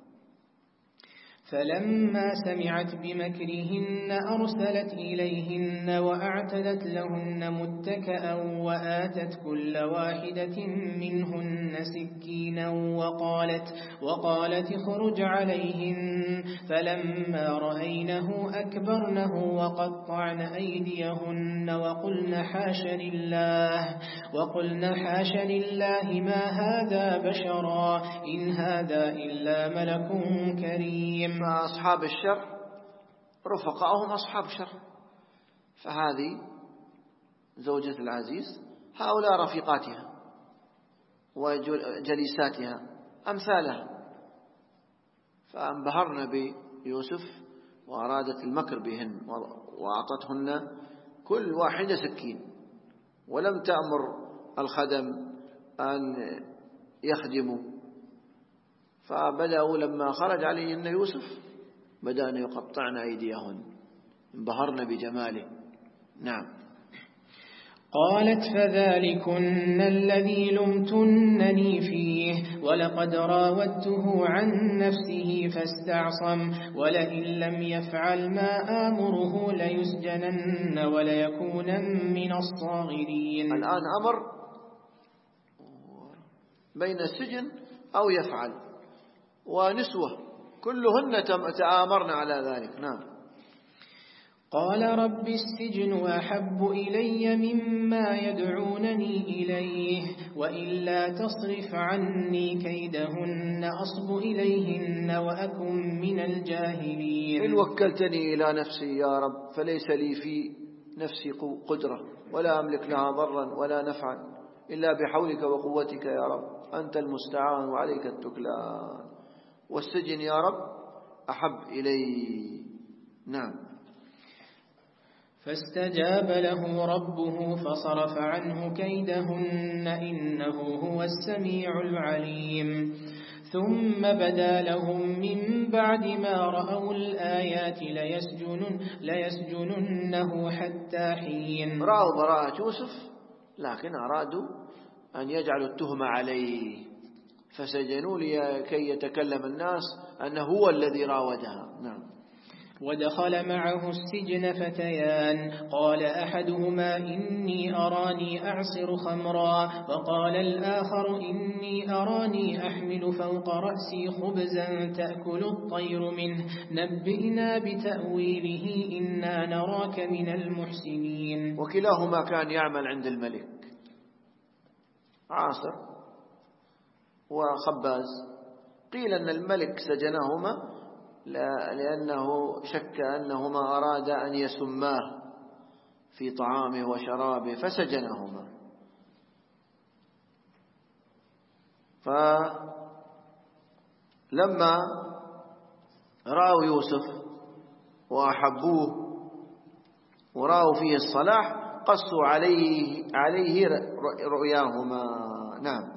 فلما سمعت بمكرهن أرسلت إليهن وأعتدت لهن متكأ وآتت كل واحدة منهن سكينا وقالت اخرج عليهن. فلما رأينه أكبرنه وقطعن أيديهن وقلن حاش لله ما هذا بشرا إن هذا إلا ملك كريم. فأصحاب الشر رفقائهم أصحاب شر، فهذه زوجة العزيز هؤلاء رفيقاتها وجليساتها أمثالها، فانبهرن بيوسف وأرادت المكر بهن وأعطتهن كل واحدة سكين، ولم تأمر الخدم أن يخدموا. فبدأوا لما خرج عليهن يوسف بدأن يقطعن أيديهن، انبهرن بجماله. نعم. قالت فذلكن الذي لمتنني فيه ولقد راودته عن نفسه فاستعصم ولئن لم يفعل ما آمره ليسجنن وليكونن من الصاغرين. الآن أمر بين السجن أو يفعل، ونسوة كلهن تآمرن على ذلك. نعم. قال رب السجن أحب إلي مما يدعونني إليه وإلا تصرف عني كيدهن أصب إليهن وأكن من الجاهلين. إن وكلتني إلى نفسي يا رب فليس لي في نفسي قدرة ولا أملك لها ضرا ولا نفعا إلا بحولك وقوتك يا رب، أنت المستعان وعليك التكلان، والسجن يا رب أحب إلي. نعم. فاستجاب له ربه فصرف عنه كيدهن إنه هو السميع العليم. ثم بدا لهم من بعد ما رأوا الآيات ليسجننه حتى حين. رأوا براءة يوسف لكن أرادوا أن يجعلوا التهمة عليه فسجنوا لكي يتكلم الناس أنه هو الذي راودها. نعم. ودخل معه السجن فتيان قال أحدهما إني أراني أعصر خمرا وقال الآخر إني أراني أحمل فوق رأسي خبزا تأكل الطير منه نبئنا بتأويله إنا نراك من المحسنين. وكلاهما كان يعمل عند الملك، عاصر وخباز. قيل أن الملك سجنهما لأنه شك أنهما أراد أن يسماه في طعامه وشرابه فسجنهما. فلما رأوا يوسف وأحبوه ورأوا فيه الصلاح قصوا عليه رؤياهما. نعم.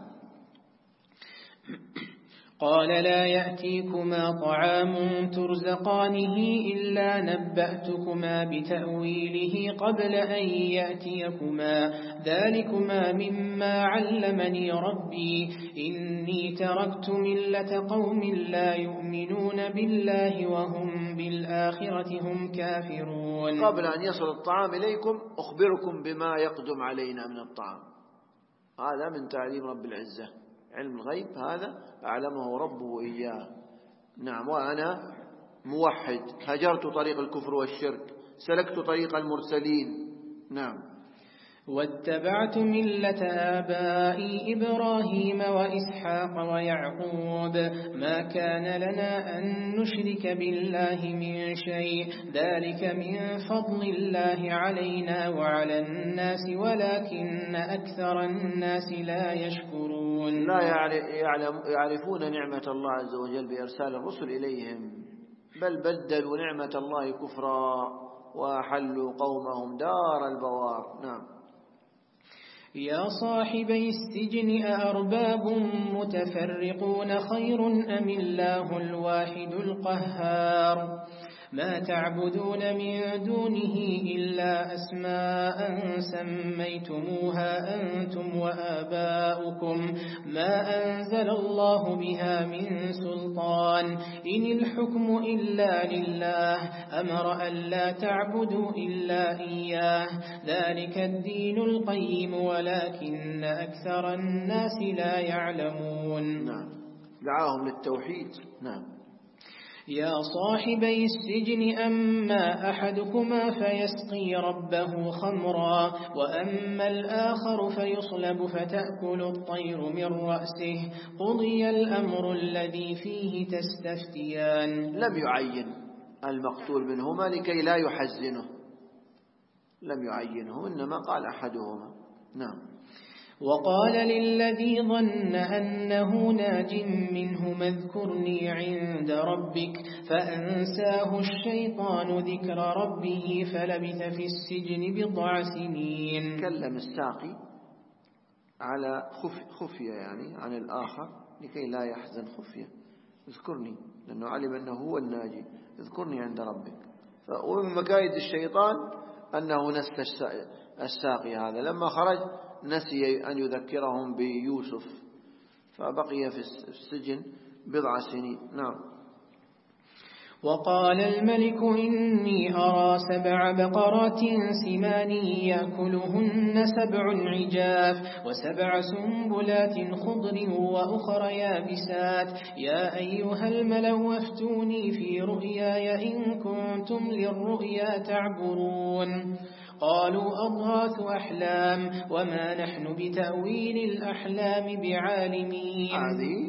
قال لا يأتيكما طعام ترزقانه إلا نبأتكما بتأويله قبل أن يأتيكما ذلكما مما علمني ربي إني تركت ملة قوم لا يؤمنون بالله وهم بالآخرة هم كافرون. قبل أن يصل الطعام إليكم أخبركم بما يقدم علينا من الطعام. هذا من تعليم رب العزة، علم الغيب هذا أعلمه ربه إياه. نعم. وأنا موحد، هجرت طريق الكفر والشرك، سلكت طريق المرسلين. نعم. واتبعت ملة آبائي إبراهيم وإسحاق ويعقوب ما كان لنا أن نشرك بالله من شيء ذلك من فضل الله علينا وعلى الناس ولكن أكثر الناس لا يشكرون. لا يعرفون نعمة الله عز وجل بإرسال الرسل إليهم، بل بدلوا نعمة الله كفرا وأحلوا قومهم دار البوار. نعم. يا صاحبي السجن أأرباب متفرقون خير أم الله الواحد القهار ما تعبدون من دونه إلا أسماء سميتموها أنتم وآباؤكم ما أنزل الله بها من سلطان إن الحكم إلا لله أمر ألا تعبدوا إلا إياه ذلك الدين القيم ولكن أكثر الناس لا يعلمون. نعم. دعاهم للتوحيد. نعم. يا صاحبي السجن أما أحدكما فيسقي ربه خمرا وأما الآخر فيصلب فتأكل الطير من رأسه قضي الأمر الذي فيه تستفتيان. لم يعين المقتول منهما لكي لا يحزنه، لم يعينه، إنما قال أحدهما. نعم. وقال للذي ظن أنه ناج منه اذكرني عند ربك فأنساه الشيطان ذكر ربه فلبث في السجن بضع سنين. كلم الساقي على خفية يعني عن الآخر لكي لا يحزن خفية، اذكرني، لأنه علم أنه هو الناجي، اذكرني عند ربك. ومن مكايد الشيطان أنه نسى الساقي هذا، لما خرج نسي أن يذكرهم بيوسف فبقي في السجن بضع سنين. نعم. وقال الملك إني أرى 7 بقرات سمان يأكلهن 7 عجاف و7 سنبلات خضر وأخر يابسات يا أيها الملأ افتوني في رؤياي إن كنتم للرؤيا تعبرون قالوا أضغاث أحلام وما نحن بتأويل الأحلام بعالمين. هذه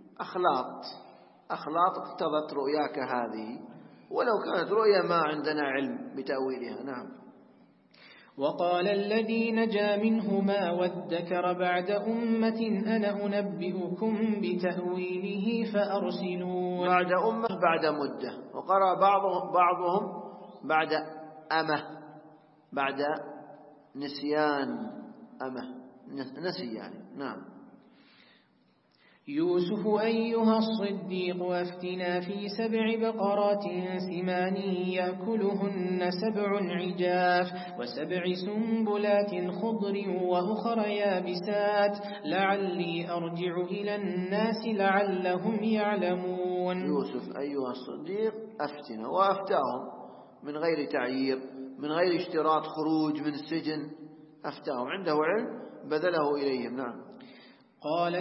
أخلاط اقتضت رؤياك هذه، ولو كانت رؤيا ما عندنا علم بتأويلها. نعم. وقال الذي نجا منهما وادكر بعد أمة أنا أنبئكم بتأويله فأرسلون. بعد أمة بعد مدة، وقرأ بعضهم بعد أمة، بعد نسيان أمة، نسي يعني. نعم. يوسف أيها الصديق أفتنا في 7 بقرات سمان يأكلهن 7 عجاف و7 سنبلات خضر وأخر يابسات لعلي أرجع إلى الناس لعلهم يعلمون. يوسف أيها الصديق أفتنا، وأفتاهم من غير تعيير، من غير اشتراط خروج من السجن، أفتاهم، عنده علم بذله إليهم. نعم. قال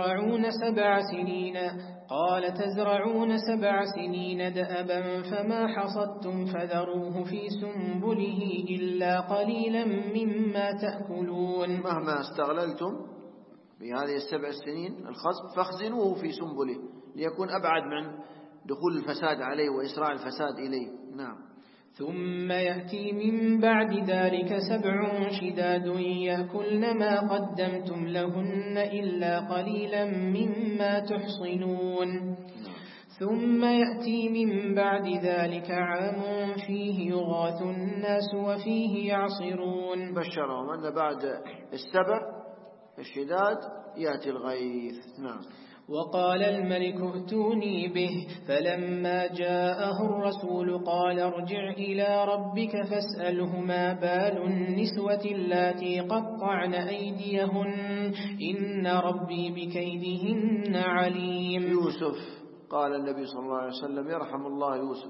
تزرعون 7 سنين دأبا فما حصدتم فذروه في سنبله إلا قليلا مما تأكلون. مهما استغللتم بهذه 7 سنين الخصب فاخزنوه في سنبله ليكون أبعد من دخول الفساد عليه وإسراع الفساد إليه. نعم. ثم يأتي من بعد ذلك 7 شداد يأكلن ما قدمتم لهن إلا قليلا مما تحصنون. ثم يأتي من بعد ذلك عام فيه يغاث الناس وفيه يعصرون. بشرهم أن بعد 7 الشداد يأتي الغيث. نعم. وقال الملك ائتوني به فلما جاءه الرسول قال ارجع إلى ربك فاسأله ما بال النسوة اللاتي قطعن أيديهن إن ربي بكيدهن عليم. يوسف قال النبي صلى الله عليه وسلم يرحم الله يوسف،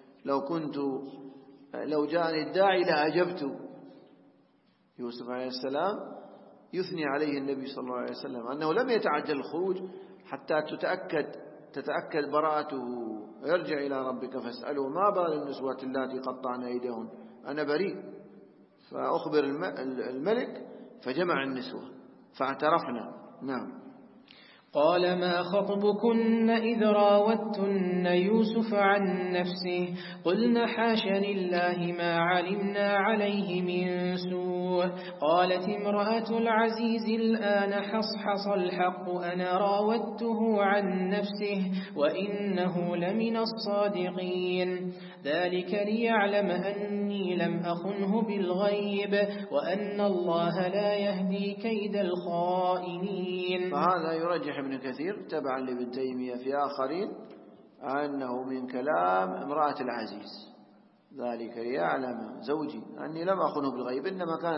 لو جاءني الداعي لأجبت. يوسف عليه السلام يثني عليه النبي صلى الله عليه وسلم أنه لم يتعجل الخروج حتى تتأكد براءته. ارجع إلى ربك فاسأله ما بال النسوة اللاتي قطعن أيديهن، أنا بريء. فأخبر الملك فجمع النسوة فاعترفنا. نعم. قال ما خطبكن إذ راوتن يوسف عن نفسه قلنا حاش لله ما علمنا عليه من سوء. قالت امرأة العزيز الآن حصحص الحق أنا راودته عن نفسه وإنه لمن الصادقين. ذلك ليعلم أني لم أخنه بالغيب وأن الله لا يهدي كيد الخائنين. فهذا يرجح ابن كثير تبعا لابن تيمية في آخرين أنه من كلام امرأة العزيز. ذلك ليعلم زوجي أني لم أخنه بالغيب، إنما كانت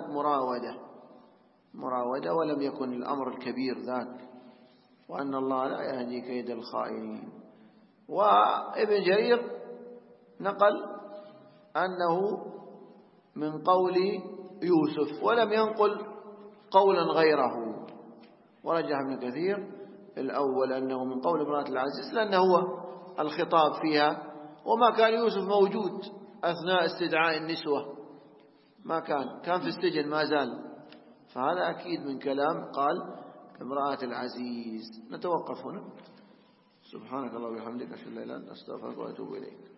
مراودة ولم يكن الأمر الكبير ذاك، وأن الله لا يهدي كيد الخائنين. وابن جرير نقل أنه من قول يوسف ولم ينقل قولا غيره، ورجح ابن كثير الأول أنه من قول امرأة العزيز لأنه هو الخطاب فيها، وما كان يوسف موجود أثناء استدعاء النسوة، ما كان في السجن ما زال، فهذا أكيد من كلام قال امرأة العزيز. نتوقف هنا. سبحانك الله وبحمدك أشهد أن لا إله إلا أنت أستغفرك وأتوب إليك.